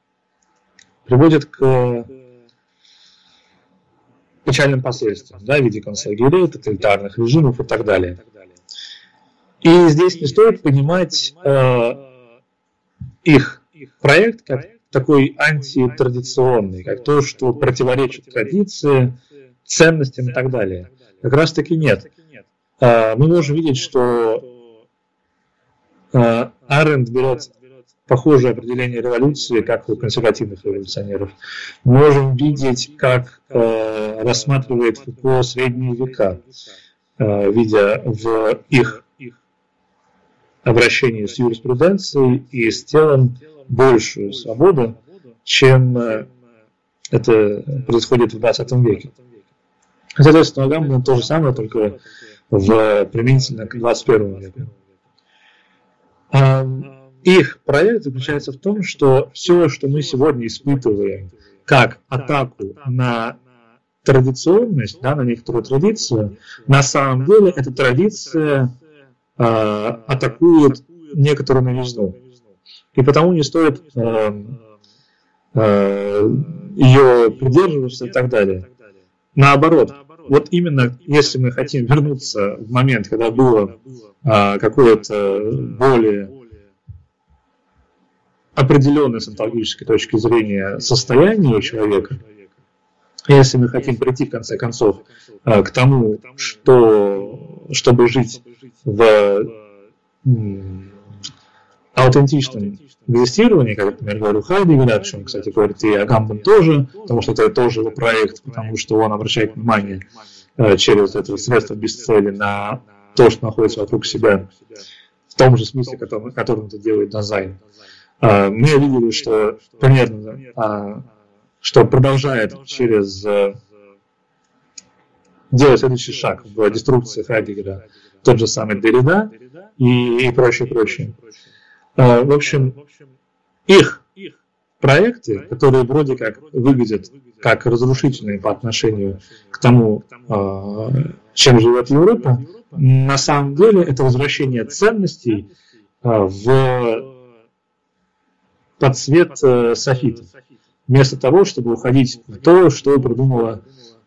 печальным последствиям, в виде концлагерей, тоталитарных режимов и так далее. И здесь не стоит понимать их проект как такой антитрадиционный, как то, что противоречит традиции, ценностям и так далее. Как раз таки нет. Мы можем видеть, что Аренд берет похожее определение революции, как у консервативных революционеров. Мы можем видеть, как рассматривает Фуко средние века, видя в их обращении с юриспруденцией и с телом большую свободу, чем это происходит в 20 веке. Соответственно, у Агамбена то же самое, только применительно к 21 веку. Их проект заключается в том, что все, что мы сегодня испытываем как атаку на традиционность, на некоторую традицию, на самом деле эта традиция атакует некоторую новизну. И потому не стоит ее придерживаться и так далее. Наоборот, вот именно если мы хотим вернуться в момент, когда было какое-то более определенное с онтологической точки зрения состояние у человека, если мы хотим прийти в конце концов к тому, чтобы жить в аутентичном экзистировании, как, например, говорю Хайдеггер, о чем, кстати, говорит и Агамбен тоже, потому что это тоже его проект, потому что он обращает внимание через это средство без цели на то, что находится вокруг себя, в том же смысле, которым это делает Дазайн. Мы видели, что примерно, что продолжает делать следующий шаг в деструкции Хайдеггера, тот же самый Derrida и прочее. В общем, их проекты, которые вроде как выглядят как разрушительные по отношению к тому, чем живет Европа, на самом деле это возвращение ценностей под цвет софита. Вместо того, чтобы уходить в то, что придумала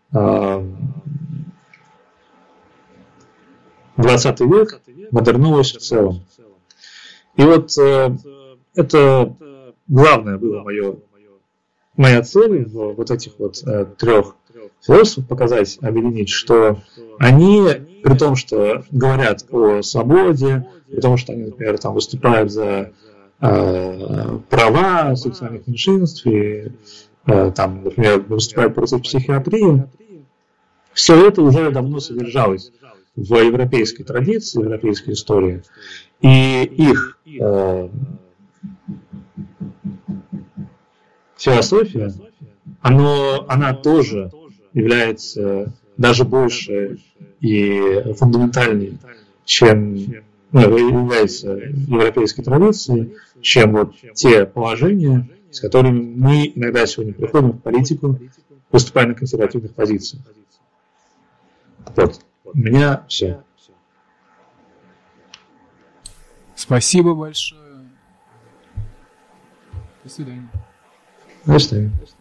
20 век, модерновость в целом. И вот это главное было моя цель в вот этих вот трех философов показать, объединить, что они, при том, что говорят о свободе, при том, что они, например, там выступают за права сексуальных меньшинств и, там, например, выступают против психиатрии, все это уже давно содержалось в европейской традиции, в европейской истории. И их философия, она тоже является даже больше и фундаментальней, чем является европейской традицией, чем вот те положения, с которыми мы иногда сегодня приходим в политику, выступая на консервативных позициях. Вот. У меня все. Спасибо большое. До свидания. До свидания.